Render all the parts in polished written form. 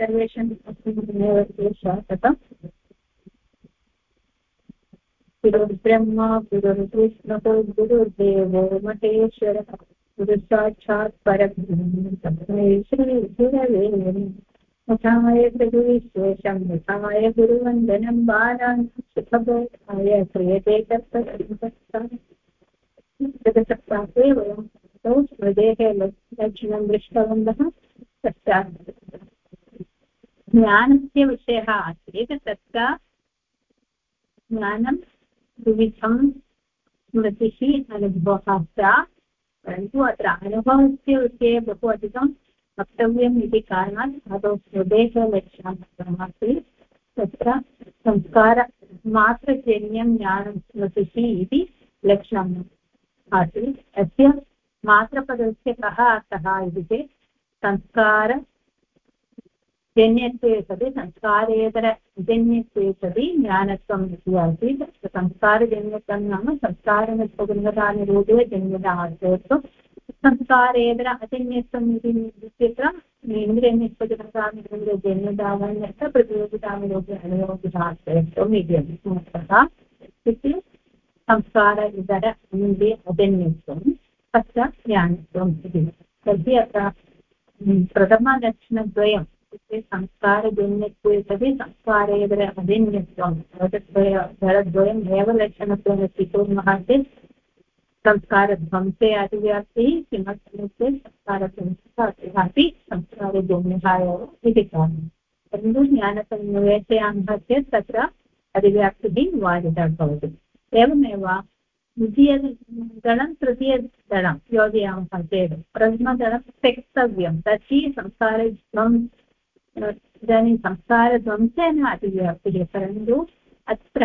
सर्वेषाम् अस्मिन्नेव एषः तथा गुरुर्ब्रह्मा गुरुर्विष्णुः गुरुर्देवो महेश्वरः गुरुसाक्षात् परब्रह्म तस्मै श्रीगुरवे नमः। मुखाय गुरुविशेषं मुखाय गुरुवन्दनं बालान् सुखबोधाय क्रियते तत्सप्ताहे वयं तौ स्मृतेः लक्षणं दृष्टवन्तः। पश्चात् ज्ञानस्य विषयः आसीत्। तत्र ज्ञानं द्विविधं स्मृतिः अनुभवः च, परन्तु अत्र अनुभवस्य विषये बहु अधिकं वक्तव्यम् इति कारणात् आदौ स्मृतेः लक्षणमस्ति। तत्र संस्कारमात्रजन्यं ज्ञानं स्मृतिः इति लक्षणम् आसीत्। अस्य मात्रपदस्य कः अर्थः इति चेत् संस्कारजन्यत्वे सति संस्कारेतरजन्यत्वे सति ज्ञानत्वम् इति आसीत्। संस्कारजन्यत्वं नाम संस्कारनिष्पगुणतानिरूपजन्यता आसीत्। संस्कारेतर अजन्यत्वम् इति इत्यत्र इन्द्रियनिष्पगुणतानिरूपजन्यतावन्यत्र प्रतियोगितानिरूपयोगिताश्रयत्वम् इति इत्युक्ते संस्कार इतर इन्द्रिय अजन्यत्वं पश्चात् ज्ञानत्वम् इति। तर्हि अत्र प्रथमलक्षणद्वयम् इत्युक्ते संस्कारजन्यत्वे सति संस्कारेतर अजन्यत्वं दलद्वयम् एव लक्षणत्वं स्वीकुर्मः चेत् संस्कारध्वंसे अतिव्याप्तिः किमर्थमित्युक्ते संस्कारध्वंसः अपि संस्कारजन्यः एव इति कारणं। परन्तु ज्ञानसंनिवेशयामः चेत् तत्र अतिव्याप्तिः वादिता भवति। एवमेव द्वितीयदलं तृतीयदलं योजयामः चेत् प्रथमदलं त्यक्तव्यं। तर्हि इदानीं संस्कारध्वंसेन अतिव्याप्तिः, परन्तु अत्र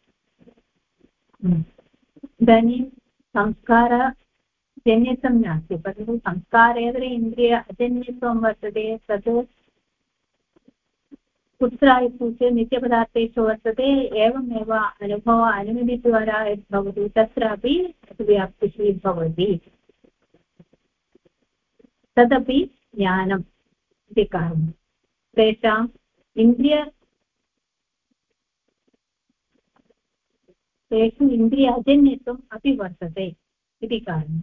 इदानीं संस्कारजन्यत्वं नास्ति, परन्तु संस्कारेतर इन्द्रिय अजन्यत्वं वर्तते। तत् कुत्र इत्युक्ते नित्यपदार्थेषु वर्तते। एवमेव अनुमतिद्वारा यद् भवति तत्रापि व्याप्तिः भवति। तदपि ज्ञानम् इति कारणं। तेषाम् तेषु इन्द्रिय अजन्यत्वम् अपि वर्तते इति कारणम्।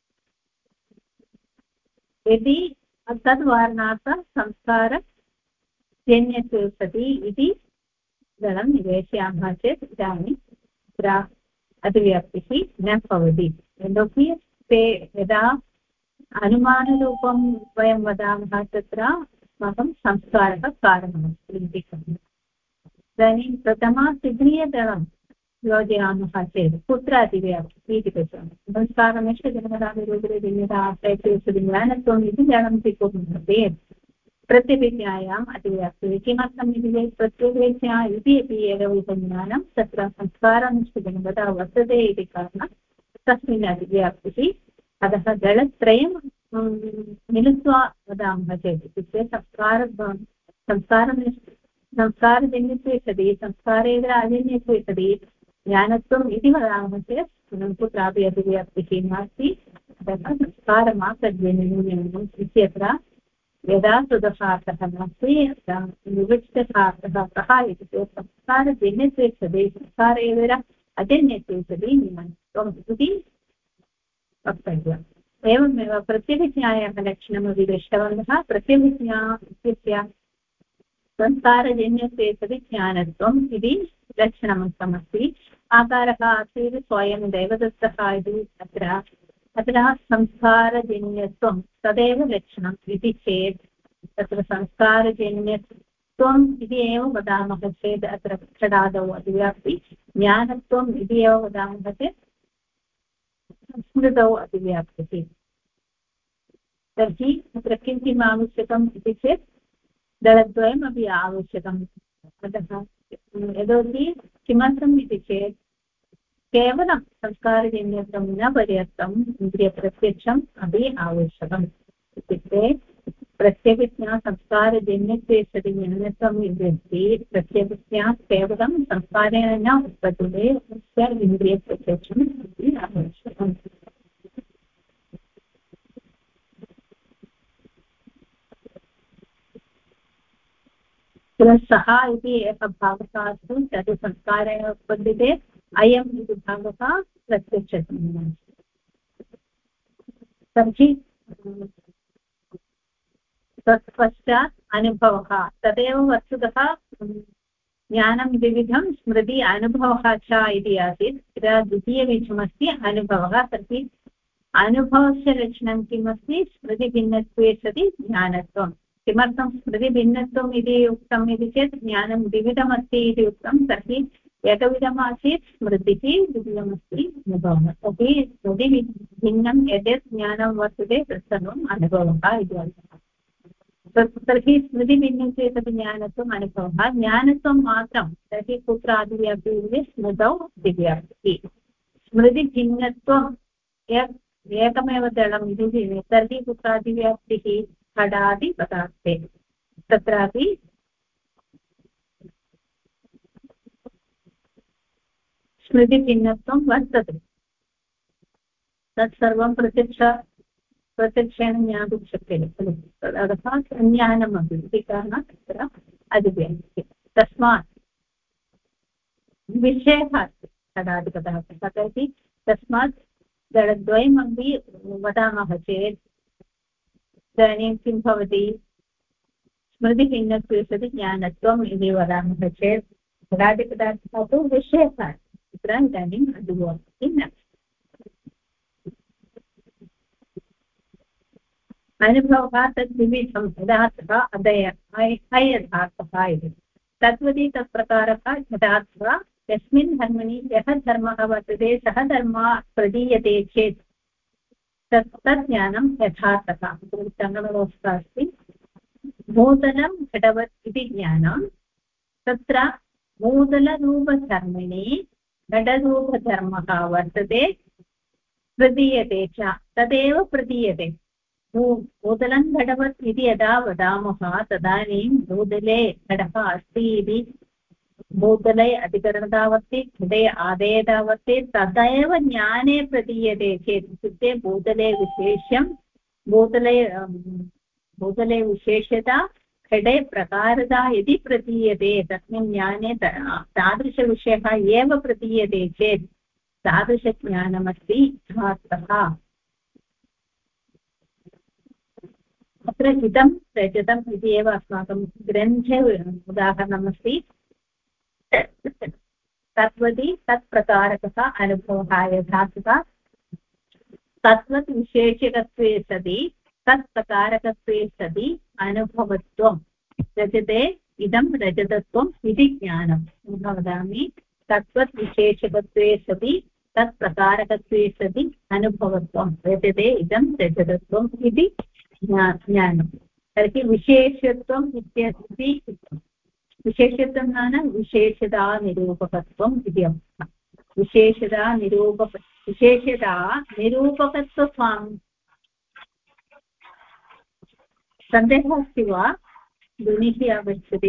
यदि तद्वारणार्थं संस्कारजन्यत्वे सति इति दलं निवेशयामः चेत् इदानीं तत्र अतिव्याप्तिः न भवति। यतोहि ते यदा अनुमानरूपं वयं वदामः तत्र अस्माकं संस्कारः कारणमस्ति इति कारणम्। इदानीं प्रथमसिद्धीयदलं योजयामः चेत् कुत्र अतिव्याप्तिः इति पश्यामः। संस्कारनिष्पजन्यतानिरूपजन्यताश्रयत्वं इति दलं स्वीकुर्मः चेत् प्रत्यभिज्ञायाम् अतिव्याप्तिः। किमर्थम् इति चेत् प्रत्यभिज्ञा इति अपि एकविधज्ञानं तत्र संस्कारनिष्पजन्यता वर्तते इति कारणात् तस्मिन् अतिव्याप्तिः। अतः दलत्रयं मिलित्वा वदामः चेत् इत्युक्ते संस्कारजन्यत्वे सति संस्कारेतर अजन्यत्वे सति ज्ञानत्वम् इति वदामः चेत् कुत्रापि अतिव्याप्तिः नास्ति। अतः संस्कारमात्रजन्यम् इत्यत्र यदा सुदशार्थः नास्ति विवक्षितः कः इति चेत् संस्कारजन्यत्वे सति संस्कारेतर अजन्यत्वे सति ज्ञानत्वम् इति वक्तव्यम्। एवमेव प्रत्यभिज्ञायाः लक्षणमपि दृष्टवन्तः। प्रत्यभिज्ञा इत्यस्य संस्कारजन्यत्वे सति ज्ञानत्वम् इति लक्षणमस्ति। आकारः आसीत् स्वयं दैवदत्तः इति। अत्र संस्कारजन्यत्वं तदेव लक्षणम् इति चेत् तत्र संस्कारजन्यत्वम् इति एव वदामः चेत् अत्र षडादौ अतिव्याप्ति, ज्ञानत्वम् इति एव वदामः चेत् स्मृतौ अतिव्याप्तिः। तर्हि अत्र किं किम् आवश्यकम् इति चेत् दलद्वयमपि आवश्यकम्। अतः यतोहि किमर्थम् इति चेत् केवलं संस्कारजन्यत्वं न पर्याप्तम्, इन्द्रियप्रत्यक्षम् अपि आवश्यकम्। इत्युक्ते प्रत्यभिज्ञा संस्कारजन्यत्वे सति ज्ञानत्वम् इति प्रत्यभिज्ञा केवलं संस्कारेण न उत्पद्यते, तस्य इन्द्रियप्रत्यक्षम् अपि आवश्यकम्। सः इति एकः भागः अस्ति तद् संस्कारेण उत्पद्यते अयम् इति भागः प्रत्यक्षसंज्ञा तर्हि तत्पश्चात् अनुभवः तदेव वस्तुतः ज्ञानं द्विविधं स्मृति अनुभवः च इति आसीत् तत्र द्वितीयविधमस्ति अनुभवः तर्हि अनुभवस्य लक्षणं किमस्ति स्मृतिभिन्नत्वे सति ज्ञानत्वं किमर्थं स्मृतिभिन्नत्वम् इति उक्तम् इति चेत् ज्ञानं द्विविधमस्ति इति उक्तं तर्हि एकविधमासीत् स्मृतिः द्विविधमस्ति अनुभवः तर्हि स्मृतिभिन्नं यद्यत् ज्ञानं वर्तते तत्सर्वम् अनुभवः इति अर्थः तर्हि स्मृतिभिन्नत्वे सति ज्ञानत्वम् अनुभवः ज्ञानत्वं मात्रं तर्हि कुत्र आदिव्याप्तिः स्मृतौ दिव्याप्तिः स्मृतिभिन्नत्वं एकमेव दलम् इति तर्हि कुत्र आदिव्याप्तिः घटादिपदार्थे तत्रापि स्मृतिभिन्नत्वं वर्तते तत्सर्वं प्रत्यक्षेण ज्ञातुं शक्यते खलु तदर्थं संज्ञानमपि इति कारणात् तत्र अधिव्याप्तिः तस्मात् विषयः अस्ति घटादिपदार्थः तर्हि तस्मात् दलद्वयमपि वदामः चेत् इदानीं किं भवति स्मृतिभिन्नत्वे सति ज्ञानत्वम् इति वदामः चेत् घटादिपदार्थः तु विषयः तत्र इदानीम् अधिव्याप्तिः न अनुभवः तद्विविधं यथार्थः अयथार्थः इति तद्वति तत्प्रकारः यथार्थः यस्मिन् धर्मणि यः धर्मः वर्तते सः धर्मः प्रदीयते चेत् तत् ज्ञानं यथार्थः सङ्गमव्यवस्था अस्ति भूतलं घटवत् इति ज्ञानं तत्र भूतलरूपधर्मिणि घटरूपधर्मः वर्तते प्रदीयते च तदेव प्रदीयते भूतलं घटवत् इति यदा वदामः तदानीं भूतले घटः अस्ति इति भूतले अधिकरणतावत्ति घटे आदेयतावत्ति तदेव ज्ञाने प्रदीयते चेत् इत्युक्ते भूतले विशेष्यं भूतले विशेष्यता घटे प्रकारता इति प्रतीयते तस्मिन् ज्ञाने तादृशविषयः एव प्रतीयते चेत् तादृशज्ञानमस्ति यथार्थः अत्र इदं रजतम् इति एव अस्माकं ग्रन्थे उदाहरणमस्ति तद्वति तत्प्रकारकः अनुभवः यथार्थः तद्वत् विशेषकत्वे सति तत्प्रकारकत्वे सति अनुभवत्वं रजते इदं रजतत्वम् इति ज्ञानं पुनः वदामि तद्वत् विशेषकत्वे सति तत्प्रकारकत्वे सति अनुभवत्वं रजते इदं रजतत्वम् इति ज्ञानं तर्हि विशेषत्वम् इत्यस्ति विशेषत्वं नाम विशेषता निरूपकत्वम् इति अर्थः विशेषता निरूपकत्वं सन्देहः अस्ति वा ध्वनिः आगच्छति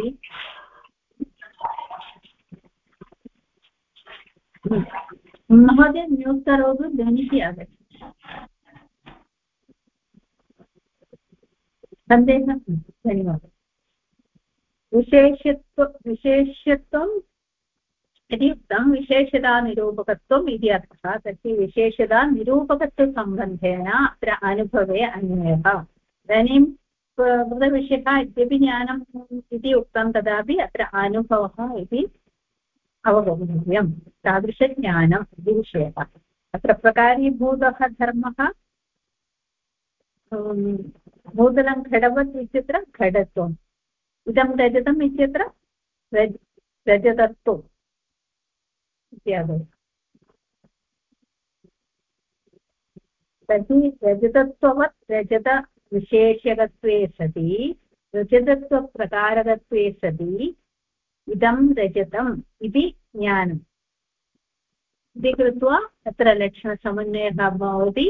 महोदय म्यूट् करोतु ध्वनिः आगच्छति सन्देहः धन्यवादः विशेष्यत्वम् इति उक्तं विशेषतानिरूपकत्वम् इति अर्थः तर्हि विशेषतानिरूपकत्वसम्बन्धेन अत्र अनुभवे अन्वयः इदानीं कृतविषयः इत्यपि ज्ञानम् इति उक्तं तदापि अत्र अनुभवः इति अवगन्तव्यं तादृशज्ञानम् इति विषयः अत्र प्रकारीभूतः धर्मः भूतलं घटवत् इत्यत्र घटत्वम् इदं रजतम् इत्यत्र रजतत्वम् इत्यादि तर्हि रजतत्ववत् रजतविशेषकत्वे सति रजतत्वप्रकारकत्वे सति इदं रजतम् इति ज्ञानम् इति कृत्वा अत्र लक्षणसमन्वयः भवति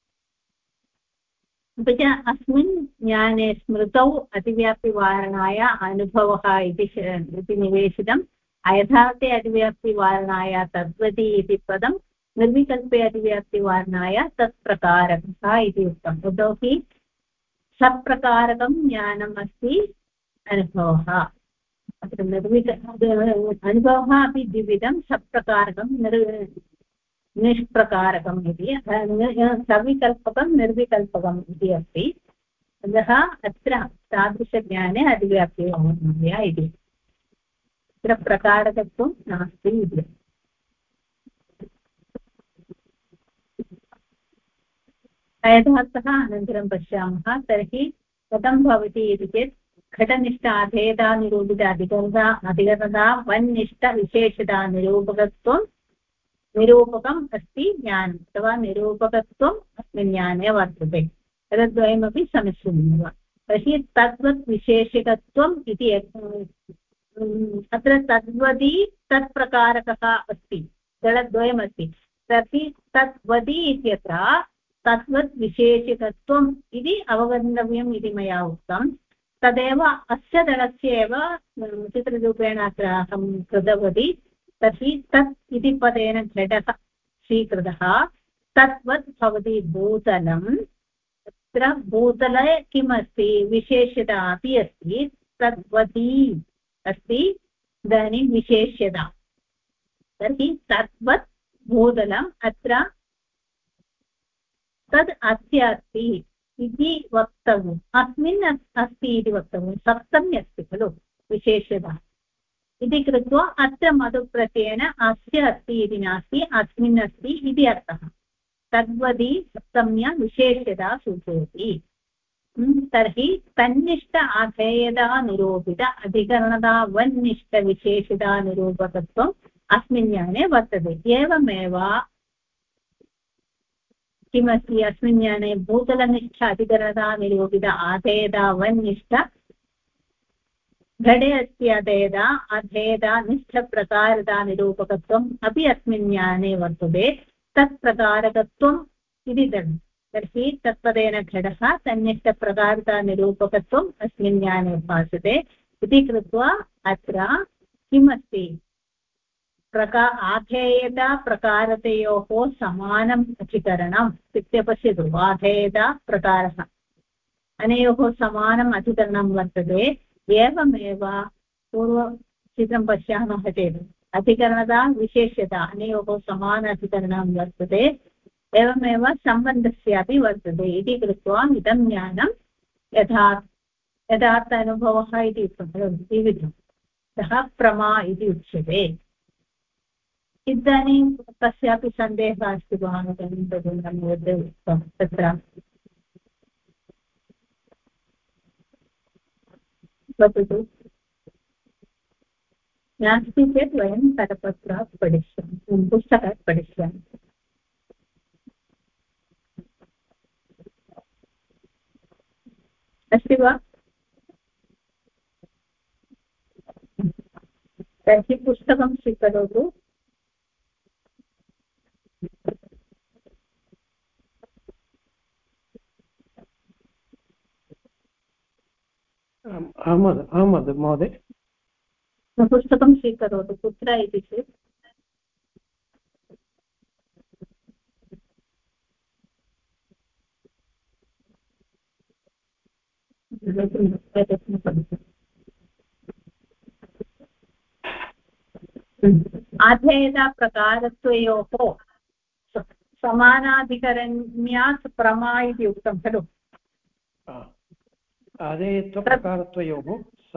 अपि च अस्मिन् ज्ञाने स्मृतौ अतिव्याप्तिवारणाय अनुभवः इति निवेशितम् अयथार्थे अतिव्याप्तिवारणाय तद्वति इति पदं निर्विकल्पे अतिव्याप्तिवारणाय तत्प्रकारकः इति उक्तम् यतोहि सप्रकारकं ज्ञानम् अस्ति अनुभवः तत्र अनुभवः अपि द्विविधं सप्रकारकं निष्प्रकारकम् इति सविकल्पकं निर्विकल्पकम् इति अस्ति अतः अत्र तादृशज्ञाने अधिव्याप्तिः इति अत्र प्रकारकत्वं नास्ति इति यथार्थः अनन्तरं पश्यामः तर्हि कथं भवति इति चेत् घटनिष्ठ अभेदा निरूपित अधिकरणता वन्निष्ठविशेषतानिरूपकत्वं निरूपकम् अस्ति ज्ञानम् अथवा निरूपकत्वम् अस्मिन् ज्ञाने वर्तते एतद्वयमपि समीचीनमेव तर्हि तद्वत् विशेषकत्वम् इति अत्र तद्वदी तत्प्रकारकः अस्ति दलद्वयमस्ति तर्हि तद्वदी इत्यत्र तद्वत् विशेषकत्वम् इति अवगन्तव्यम् इति मया उक्तं तदेव अस्य दलस्य एव चित्ररूपेण अत्र अहं कृतवती तर्हि तत् इति पदेन घटः स्वीकृतः तद्वत् भवति भूतलम् अत्र भूतले किम् अस्ति विशेष्यता अपि अस्ति तद्वती अस्ति इदानीं विशेष्यता तर्हि तद्वत् भूतलम् अत्र तद् अस्य अस्ति इति वक्तव्यम् अस्मिन् अस्ति इति वक्तव्यं सप्तमी अस्ति खलु विशेष्यता इति कृत्वा अत्र मधुप्रत्ययेन अस्य अस्ति इति नास्ति अस्मिन् अस्ति इति अर्थः तद्वदी सप्तम्या विशेष्यता सूचयति तर्हि तन्निष्ठ अधेयता निरूपित अधिकरणता वन्निष्ठ विशेषता निरूपकत्वम् अस्मिन् ज्ञाने वर्तते एवमेव किमस्ति अस्मिन् ज्ञाने भूतलनिष्ठ अधिकरणता निरूपित आधेयता वन्निष्ठ घटे अस्ति अधेयता अधेयता निष्ठप्रकारता निरूपकत्वम् अपि अस्मिन् ज्ञाने वर्तते तत्प्रकारकत्वम् इति तर्हि तत्पदेन घटः तन्निष्ठप्रकारता निरूपकत्वम् अस्मिन् ज्ञाने भासते इति कृत्वा अत्र किमस्ति आधेयता प्रकारतयोः समानम् अधिकरणम् इत्युक्ते पश्यतु आधेयता प्रकारः अनयोः समानम् अधिकरणं वर्तते एवमेव पूर्वचित्रं पश्यामः चेत् अधिकरणता विशेष्यता अनयोः समान अधिकरणं वर्तते एवमेव सम्बन्धस्यापि वर्तते इति कृत्वा इदं ज्ञानं यथार्थ अनुभवः इति उक्तं द्विविधं सः प्रमा इति उच्यते इदानीं कस्यापि सन्देहः अस्ति वा उक्तं तत्र वदतु नास्ति चेत् वयं करपत्रात् पठिष्यामः पुस्तकात् पठिष्यामः अस्ति वा तर्हि पुस्तकं स्वीकरोतु अहमद महोदय पुस्तकं स्वीकरोतु कुत्र इति चेत् अधेयता प्रकारत्वयोः समानाधिकरण्यात् प्रमा इति उक्तं खलु अधेयत्वप्रकारत्वयोः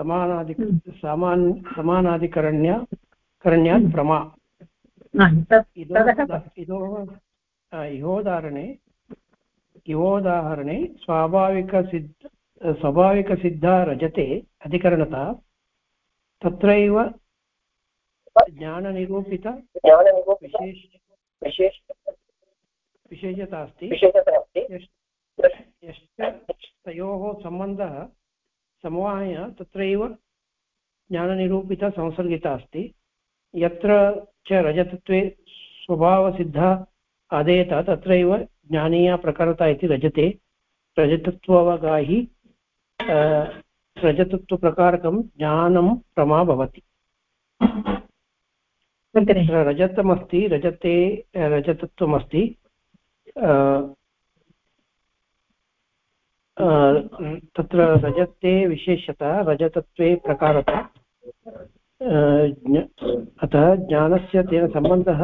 समानाधिकरण्यात् प्रमा इहोदाहरणे स्वाभाविकसिद्धा रजते अधिकरणता तत्रैव ज्ञाननिरूपित विशेषता अस्ति यश्च तयोः सम्बन्धः समवाय तत्रैव ज्ञाननिरूपितसंसर्गिता अस्ति यत्र च रजतत्वे स्वभावसिद्धा आदेयता तत्रैव ज्ञानीया प्रकारता इति रजते रजतत्वावगाहि रजतत्वप्रकारकं ज्ञानं प्रमा भवति रजतमस्ति रजते रजतत्वमस्ति तत्र रजते विशेषता रजतत्वे प्रकारता अतः ज्ञानस्य तेन सम्बन्धः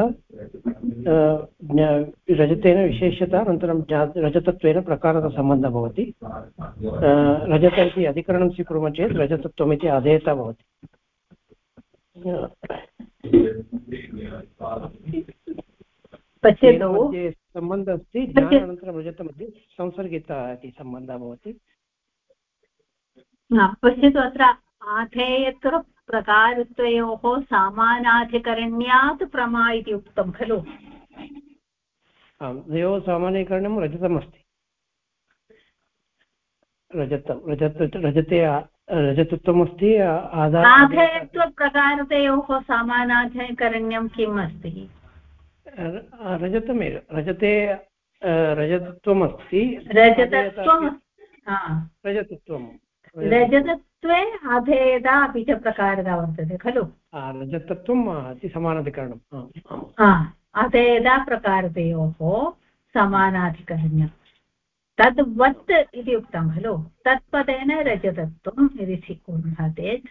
रजतेन विशेष्यता अनन्तरं रजतत्वेन प्रकारतसम्बन्धः भवति। रजत इति अधिकरणं स्वीकुर्मः चेत् रजतत्वम् इति अधेयता भवति। मध्ये सम्बन्धः अस्ति, ज्ञानानन्तरं रजतमध्ये संसर्गिता इति सम्बन्धः भवति। पश्यतु अत्र आधेयत्व प्रकारद्वयोः सामानाधिकरण्यात् प्रमा इति उक्तं खलु। आम्, द्वयोः सामान्यीकरणं रजतमस्ति। रजते रजतत्वमस्ति। आधेयत्वप्रकारतयोः सामानाधिकरण्यं किम् अस्ति? रजतमेव। रजते रजतत्वमस्ति। रजतत्वे अधेयता अपि च प्रकारता वर्तते खलु। रजतत्वम् अति समानाधिकरणम्। अधेयता प्रकारतयोः समानाधिकरण्यं तद्वत् इति उक्तं खलु। तत्पदेन रजतत्वम् इति स्वीकुर्मः चेत्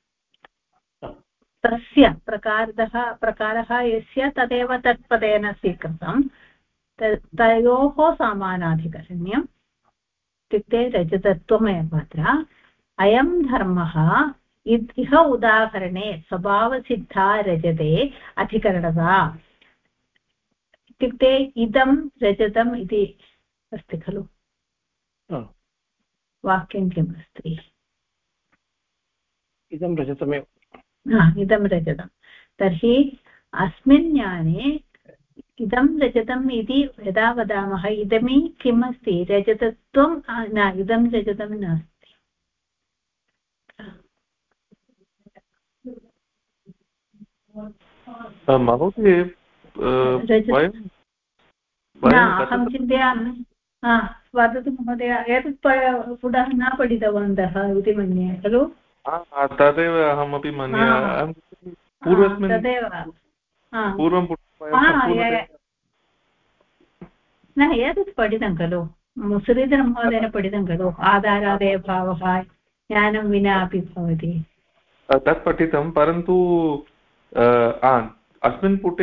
तस्य प्रकारः यस्य तदेव तत्पदेन स्वीकृतं तयोः समानाधिकरण्यम् इत्युक्ते रजतत्वमेव। अत्र अयं धर्मः इह उदाहरणे स्वभावसिद्धा रजते अधिकरणता इत्युक्ते इदं रजतम् इति अस्ति खलु। वाक्यं किम् अस्ति? इदं रजतमेव। इदं रजतं। तर्हि अस्मिन् ज्ञाने इदं रजतम् इति यदा वदामः इदमी किम् अस्ति? रजतत्वं न, इदं रजतं नास्ति। अहं चिन्तयामि। वदतु महोदय, एतत् पुनः न पठितवन्तः इति मन्ये खलु। तदेव अहमपि मन्ये। तदेव न, एतत् पठितं खलु, श्रीधरमहोदयेन पठितं खलु। आधारादेव भावः ज्ञानं विना अपि भवति। तत् पठितं, परन्तु अस्मिन् पुटे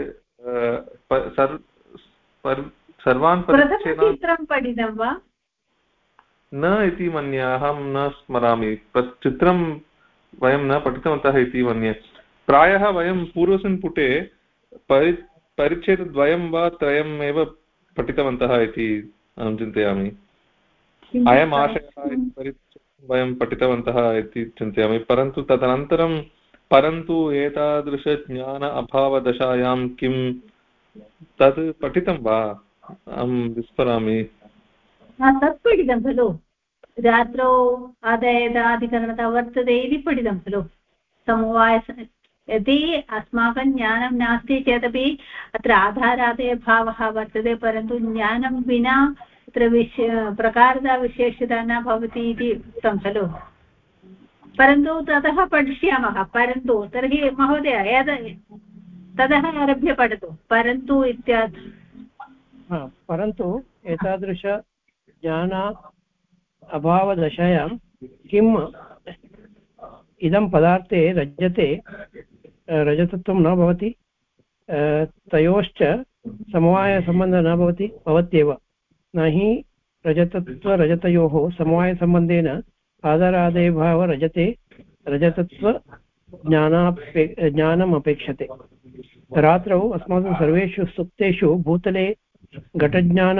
सर्वान् प्रथमचित्रं पठितं वा न इति मन्ये। अहं न स्मरामि। चित्रं वयं न पठितवन्तः इति मन्ये। प्रायः वयं पूर्वस्मिन् पुटे परिच्छेदद्वयं वा त्रयम् एव पठितवन्तः इति अहं चिन्तयामि। अयम् आशयः वयं पठितवन्तः इति चिन्तयामि। परन्तु तदनन्तरं एतादृशज्ञान अभावदशायां किं तत् पठितं वा? अहं विस्मरामि। तत् पठितं खलु। रात्रौ आदायदाधिकरणता वर्तते इति पठितं खलु। समवाय यदि अस्माकं ज्ञानं नास्ति चेदपि अत्र आधारादेयभावः वर्तते, परन्तु ज्ञानं विना अत्र प्रकारता विशेषता न भवति इति उक्तं खलु। परन्तु ततः पठिष्यामः। परन्तु तर्हि महोदय ततः आरभ्य पठतु। परन्तु इत्यादि परन्तु एतादृश ज्ञान अभावदशायां किम् इदं पदार्थे रजते रजतत्वं न भवति, तयोश्च समवायसम्बन्धः न भवत्येव। न हि रजतत्वरजतयोः समवायसम्बन्धेन आधारादेयभाव रजते रजतत्व ज्ञानम् अपेक्षते। रात्रौ अस्माकं सर्वेषु सुप्तेषु भूतले घटज्ञान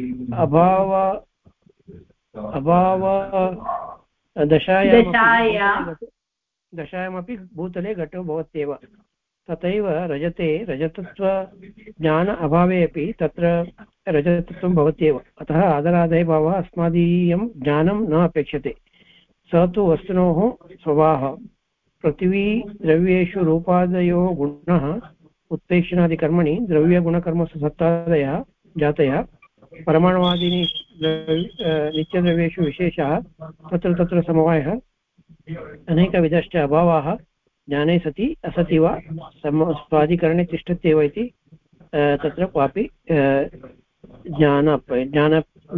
दशायामपि भूतले घटो भवत्येव। तथैव रजते रजतत्वज्ञान अभावे अपि तत्र रजतत्वं भवत्येव। अतः आदरादेयभावः अस्मादीयं ज्ञानं न अपेक्षते। स तु वस्तुनोः स्वभावः। पृथिवी द्रव्येषु रूपादयो गुणः उत्प्रेक्षणादिकर्मणि द्रव्यगुणकर्मसु सत्तादयः जातयः। परमाणुवादीनि नित्यद्रव्येषु विशेषः तत्र तत्र समवायः अनेकविधश्च अभावाः ज्ञाने सति असति वा स्वादिकरणे तिष्ठत्येव इति तत्र क्वापि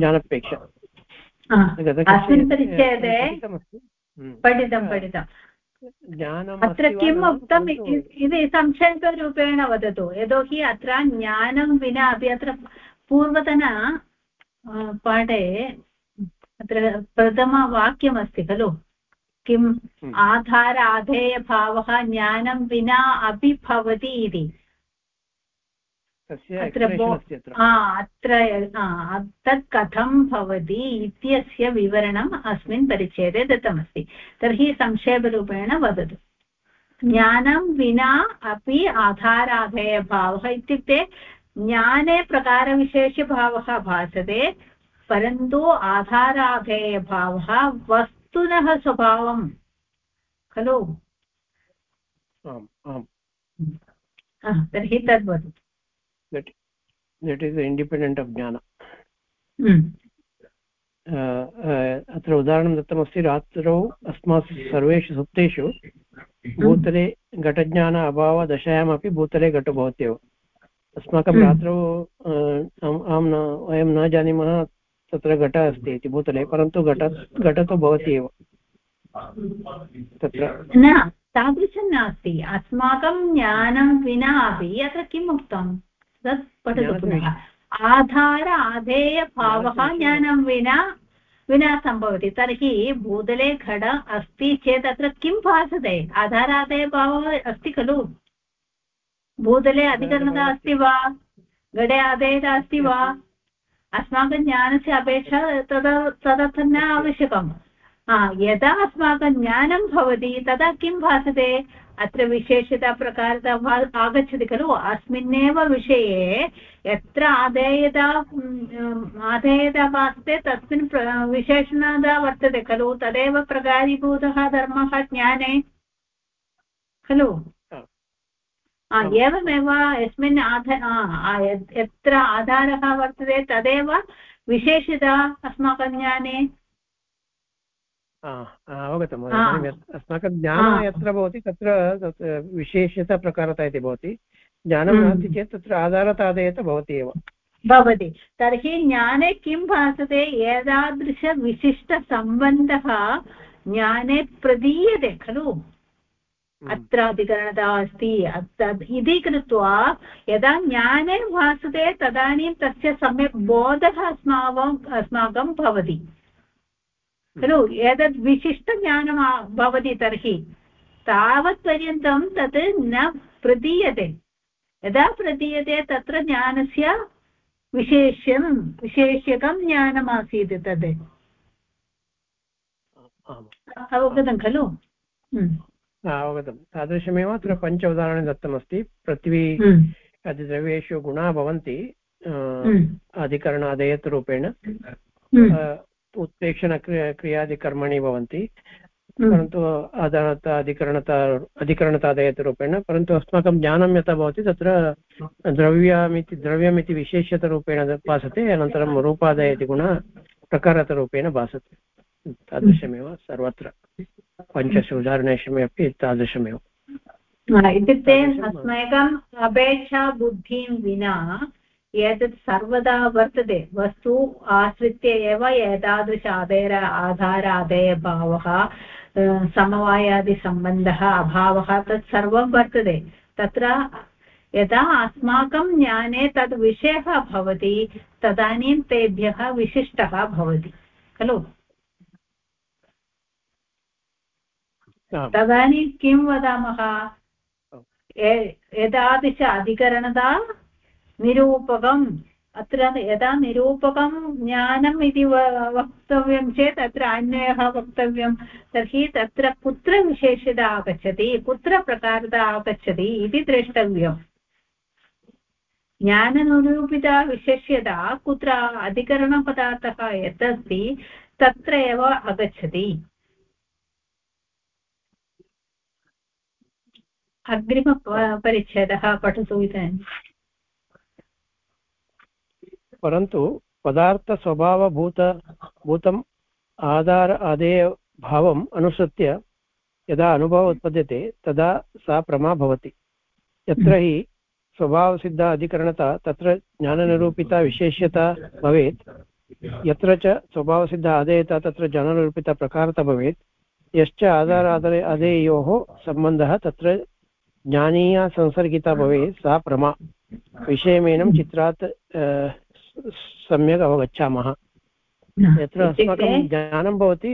ज्ञानापेक्षा। अस्मिन् परिच्छेदे पठितं अत्र किम् उक्तम् इति संक्षेपरूपेण वदतु, यतोहि अत्र ज्ञानं विना अपि अत्र पूर्वतन पाठे अत्र प्रथमवाक्यमस्ति खलु, किम् आधार आधेयभावः ज्ञानं विना अपि भवति इति। अत्र तत् कथं भवति इत्यस्य विवरणम् अस्मिन् परिच्छेदे दत्तमस्ति। तर्हि संक्षेपरूपेण वदतु। ज्ञानं विना अपि आधाराधेयभावः इत्युक्ते ज्ञाने प्रकारविशेषभावः भासते, परन्तु आधाराधेयभावः वस्तुनः स्वभावं खलु। तर्हि तद्वदतु। that is independent of jnana. अत्र उदाहरणं दत्तमस्ति, रात्रौ अस्मासु सर्वेषु सुप्तेषु भूतले घटज्ञान अभावदशायामपि भूतले घटो भवत्येव। अस्माकं रात्रौ वयं न जानीमः तत्र घटः अस्ति इति भूतले, परन्तु घट तु भवति एव तत्र। न, तादृशं नास्ति। अस्माकं ज्ञानं विना अपि अत्र किम् उक्तं तत् पठतु पुनः। आधार आधेयभावः ज्ञानं विना सम्भवति। तर्हि भूतले घट अस्ति चेत् अत्र किं भासते? आधाराधेयभावः अस्ति खलु। भूतले अधिकरणता अस्ति वा, घटे आधेयता अस्ति वा? अस्माकं ज्ञानस्य अपेक्षा तदर्थं न आवश्यकम्। यदा अस्माकं ज्ञानं भवति तदा किं भासते? अत्र विशेषता प्रकारता आगच्छति खलु। अस्मिन्नेव विषये यत्र आधेयता भासते तस्मिन् विशेषणता वर्तते खलु। तदेव प्रकारीभूतः धर्मः ज्ञाने खलु। एवमेव यस्मिन् यत्र आधारः वर्तते तदेव विशेषता अस्माकं ज्ञाने। अवगतम्। अस्माकं ज्ञानं यत्र भवति तत्र विशेषता प्रकारता इति भवति। ज्ञानं नास्ति चेत् तत्र आधारताधेयता भवति एव भवति। तर्हि ज्ञाने किं भासते? एतादृशविशिष्टसम्बन्धः ज्ञाने प्रदीयते खलु। अत्र अधिकरणता अस्ति इति कृत्वा यदा ज्ञाने भासते तदानीं तस्य सम्यक् बोधः अस्माकं भवति खलु। एतद् विशिष्टज्ञानं भवति तर्हि तावत्पर्यन्तं तत् न प्रदीयते। यदा प्रदीयते तत्र ज्ञानस्य विशेष्यकं ज्ञानमासीत् तद्। अवगतं खलु? अवगतं। तादृशमेव अत्र पञ्च उदाहरणे दत्तमस्ति। पृथ्वी द्रव्येषु गुणाः भवन्ति अधिकरणाधेयतरूपेण, उत्प्रेक्षणक्रियादिकर्मणि भवन्ति, परन्तु अधिकरणताधेयतरूपेण। परन्तु अस्माकं ज्ञानं यथा भवति तत्र द्रव्यमिति विशेष्यतरूपेण भासते, अनन्तरं रूपाधेयति गुण प्रकारतरूपेण भासते। तादृशमेव सर्वत्र पञ्चसु उदाहरणेषु अपि तादृशमेव। इत्युक्ते अस्माकम् अपेक्षा बुद्धिं विना एतत् सर्वदा वर्तते। वस्तु आश्रित्य एव एतादृश आधाराधेयभावः, समवायादिसम्बन्धः, अभावः तत् सर्वं वर्तते। तत्र यदा अस्माकं ज्ञाने तद् विषयः भवति तदानीं तेभ्यः विशिष्टः भवति खलु। तदानीं किं वदामः? एतादृश अधिकरणता निरूपकम्। अत्र यदा निरूपकं ज्ञानम् इति वक्तव्यं चेत् अत्र अन्यः वक्तव्यं। तर्हि तत्र कुत्र विशेषता आगच्छति, कुत्र प्रकारता आगच्छति इति द्रष्टव्यम्। ज्ञाननिरूपिता विशेष्यता कुत्र अधिकरणपदार्थः यत् अस्ति तत्र एव आगच्छति। अग्रिमपरिच्छेदः पठतु इदानीं। परन्तु पदार्थस्वभावभूतम् आधार आधेयभावम् अनुसृत्य यदा अनुभवः उत्पद्यते तदा सा प्रमा भवति। यत्र हि स्वभावसिद्धा अधिकरणता तत्र ज्ञाननिरूपिता विशेष्यता भवेत्, यत्र च स्वभावसिद्धा आधेयता तत्र ज्ञाननिरूपिता प्रकारता भवेत्। यश्च आधारादरे अधेयोः सम्बन्धः तत्र ज्ञानीया संसर्गिता भवेत् सा प्रमा विषयमेनं चित्रात् सम्यक् अवगच्छामः। यत्र अस्माकं ज्ञानं भवति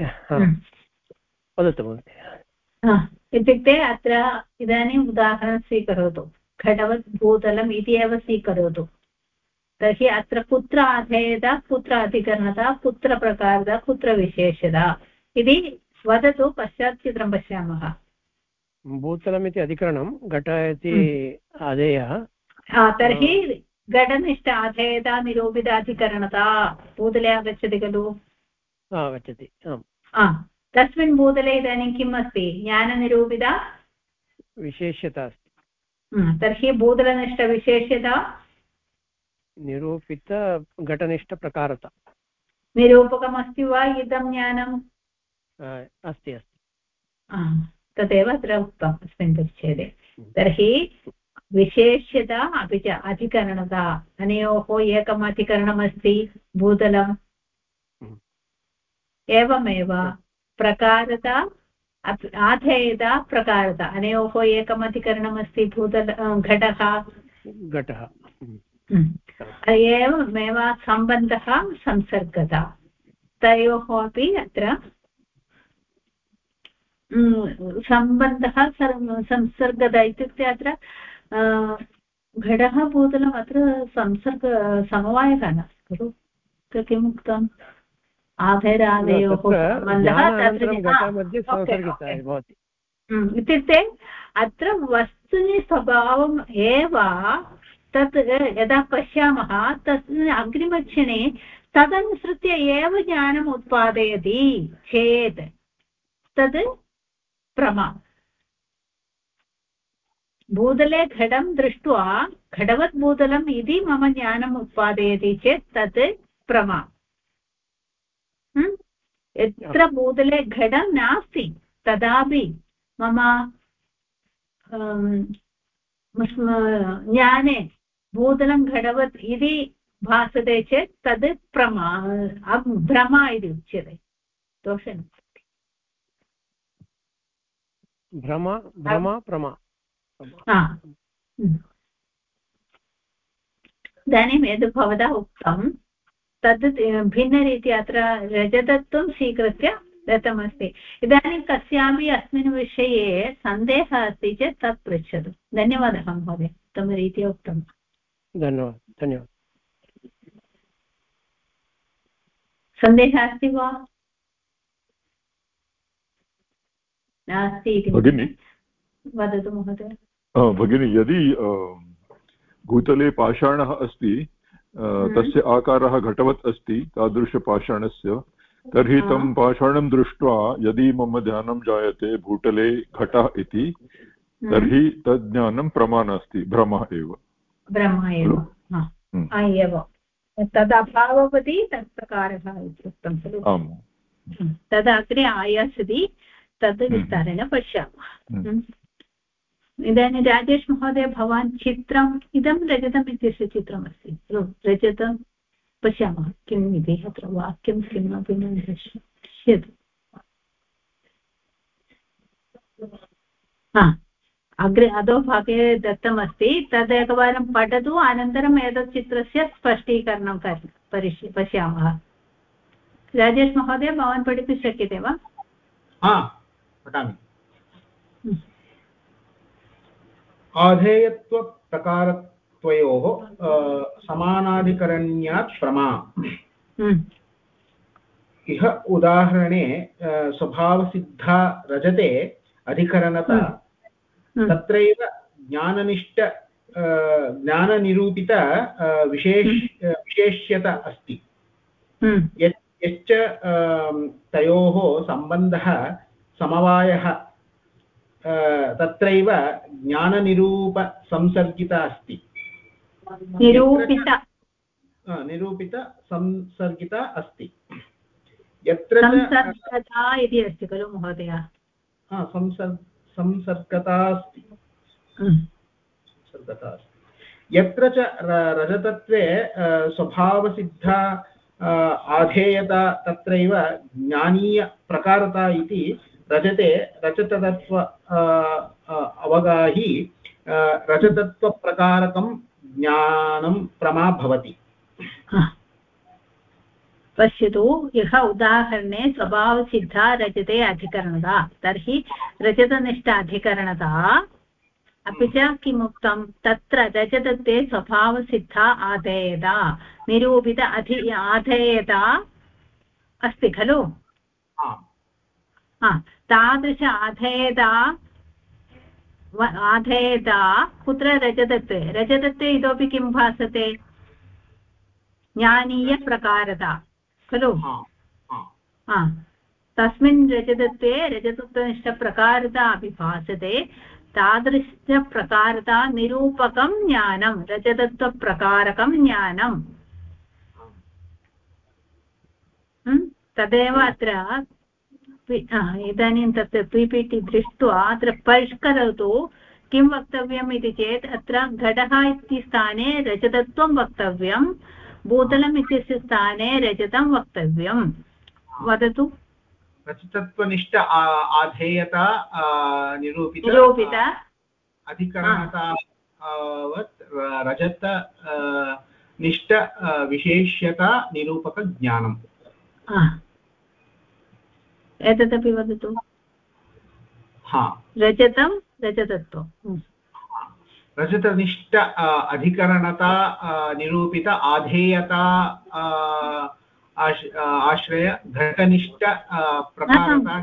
वदतु भवति। इत्युक्ते अत्र इदानीम् उदाहरणं स्वीकरोतु, घटवत् भूतलम् इति एव स्वीकरोतु। तर्हि अत्र कुत्र आधेयता, कुत्र अधिकरणता, कुत्र प्रकारता, कुत्र विशेषता इति वदतु, पश्चात् चित्रं पश्यामः। भूतलमिति अधिकरणं, घट इति आधेयः। तर्हि घटनिष्ठ आधेयता निरूपित अधिकरणता भूतले आगच्छति खलु? आगच्छति। तस्मिन् भूतले इदानीं किम् अस्ति? ज्ञाननिरूपिता विशेष्यता अस्ति। तर्हि भूतलनिष्ठविशेष्यता निरूपित घटनिष्ठप्रकारता। निरूपकमस्ति वा इदं ज्ञानम्? अस्ति अस्ति। तदेव अत्र उक्तम् अस्मिन् परिच्छेदे। तर्हि विशेष्यता अपि च अधिकरणता, अनयोः एकम् अधिकरणमस्ति भूतलम्। एवमेव प्रकारता आधेयता प्रकारता, अनयोः एकम् अधिकरणमस्ति घटः। एवमेव सम्बन्धः संसर्गता, तयोः अपि अत्र सम्बन्धः संसर्गता इत्युक्ते अत्र घटः भूतलम् अत्र संसर्ग समवायः नास्ति खलु? किम् उक्तम्? आधेरादयोः इत्युक्ते अत्र वस्तुनि स्वभावम् एव तत् यदा पश्यामः तस्मिन् अग्रिमक्षणे तदनुसृत्य एव ज्ञानम् उत्पादयति चेत् तद् प्रमा। भूतले घटं दृष्ट्वा घटवत् भूतलम् इति मम ज्ञानम् उत्पादयति चेत् तत् प्रमा। यत्र भूतले घटं नास्ति तदापि मम ज्ञाने भूतलं घटवत् इति भासते चेत् तद् भ्रमा इति उच्यते। दोषः प्रमा। इदानीं यद् भवता उक्तं तद् भिन्नरीत्या अत्र रजतत्वं स्वीकृत्य दत्तमस्ति। इदानीं कस्यापि अस्मिन् विषये सन्देहः अस्ति चेत् तत् पृच्छतु। धन्यवादः महोदय, उत्तमरीत्या उक्तं। धन्यवादः। सन्देहः अस्ति वा? नास्ति इति भगिनी वदतु महोदय। भगिनी, यदि भूतले पाषाणः अस्ति, तस्य आकारः घटवत् अस्ति तादृशपाषाणस्य, तर्हि तं पाषाणं दृष्ट्वा यदि मम ध्यानं जायते भूतले घटः इति, तर्हि तद् ज्ञानं प्रमा नास्ति, भ्रमः एव। तदभाववति तत्प्रकारः इत्युक्तं खलु? आम्। तद् अग्रे आयास्यति, तद् विस्तारेण पश्यामः। इदानीं राजेश महोदय, भवान् चित्रम्, इदं रजतम् इत्यस्य चित्रमस्ति खलु? रजतं पश्यामः किम् इति, अत्र वाक्यं किमपि न दृश्यते। अग्रे अधोभागे दत्तमस्ति, तदेकवारं पठतु, अनन्तरम् एतत् चित्रस्य स्पष्टीकरणं पश्यामः। राजेश महोदय, भवान् पठितुं शक्यते वा? पठामि। आधेयत्वप्रकारत्वयोः समानाधिकरण्यात् प्रमा। इह उदाहरणे स्वभावसिद्धा रजते अधिकरणता, तत्रैव ज्ञाननिरूपित विशेष्यता अस्ति। यच्च तयोः सम्बन्धः समवायः, तत्रैव ज्ञाननिरूपसंसर्गिता अस्ति। निरूपित संसर्गिता अस्ति। यत्र संसर्गता इति अस्ति खलु महोदय? संसर्गता अस्ति। यत्र च रजतत्वे स्वभावसिद्धा आधेयता तत्रैव ज्ञानीयप्रकारता इति रजते रजततत्त्व अवगाही रजतत्वप्रकारकं ज्ञानं प्रमा भवति। पश्यतु, यः उदाहरणे स्वभावसिद्धा रजते अधिकरणता, तर्हि रजतनिष्ठ अधिकरणता, अपि च किमुक्तं तत्र रजतत्वे स्वभावसिद्धा आधेयता निरूपित आधेयता अस्ति खलु। तादृश आधेयता कुत्र रजतत्वे इतोपि किं भासते, ज्ञानीयप्रकारता खलु। तस्मिन् रजतत्वे रजतत्वनिष्ठप्रकारता अपि भासते। तादृशप्रकारता निरूपकं ज्ञानं रजतत्वप्रकारकं ज्ञानं। तदेव अत्र इदानीं तत् पीपीटी दृष्ट्वा अत्र परिष्करोतु। किं वक्तव्यम् इति चेत् अत्र घटः इति स्थाने रजतत्वं वक्तव्यं, भूतलम् इत्यस्य स्थाने रजतं वक्तव्यं। वदतु। रजतत्वनिष्ठ आधेयता निरूपित अधिकरणतावत् रजत निष्ठ विशेष्यता निरूपकज्ञानम्। एतदपि वदतु। रजतं रजतत्वं रजतनिष्ठ अधिकरणता निरूपित आधेयता आश्रय घटनिष्ठ प्रकारता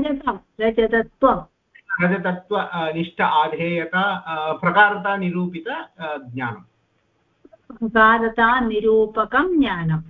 रजतत्व निष्ठ आधेयता प्रकारता निरूपित ज्ञानम्। प्रकारता निरूपकं ज्ञानं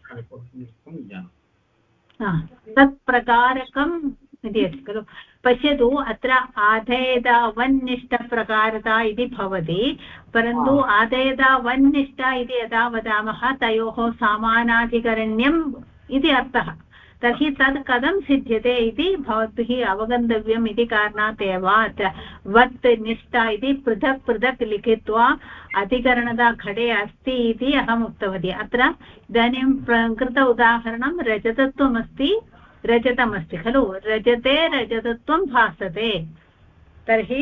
तत्प्रकारकम् इति अस्ति खलु। पश्यतु, अत्र आधेयता वन्निष्ठप्रकारता इति भवति, परन्तु आधेयता वन्निष्ठा इति यदा वदामः तयोः समानाधिकरण्यम् इति अर्थः। तर्हि तत् कथं सिद्ध्यते इति भवद्भिः अवगन्तव्यम् इति कारणात् एव अत्र वत् निष्ठा इति पृथक् पृथक् लिखित्वा अधिकरणता घटे अस्ति इति अहम् उक्तवती। अत्र इदानीं प्रकृत उदाहरणं रजतत्वमस्ति, रजतमस्ति खलु। रजते रजतत्वं भासते, तर्हि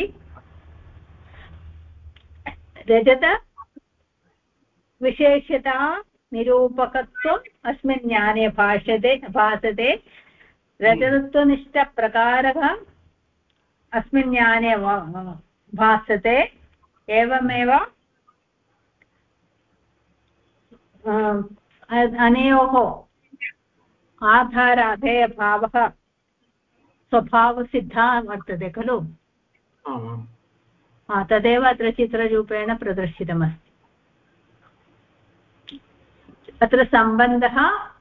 रजत विशेषता निरूपकत्वम् अस्मिन् ज्ञाने भासते। रजतत्वनिष्ठप्रकारः अस्मिन् ज्ञाने भासते। एवमेव अनयोः आधाराधेयभावः स्वभावसिद्धः वर्तते खलु। तदेव अत्र चित्ररूपेण प्रदर्शितमस्ति। अत्र सम्बन्धः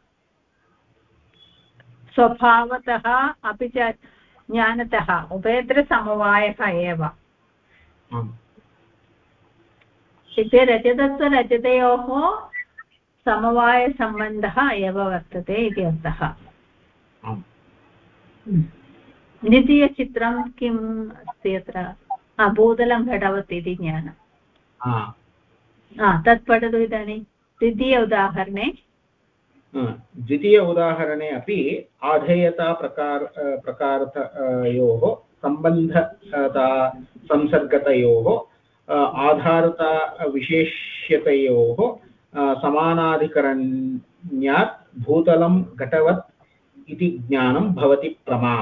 स्वभावतः अपि च ज्ञानतः उभयत्र समवायः एव। इत्युक्ते रजतत्वरजतयोः समवायसम्बन्धः एव वर्तते इति अर्थः। द्वितीयचित्रं किम् अस्ति अत्र? भूतलं घटवत् इति ज्ञानं। तत् पठतु इदानीं द्वितीय उदाहरणे अपि आधेयता प्रकारतयोः सम्बन्धता संसर्गतयोः आधारता विशेष्यतयोः समानाधिकरण्यात् भूतलं घटवत् इति ज्ञानं भवति प्रमा।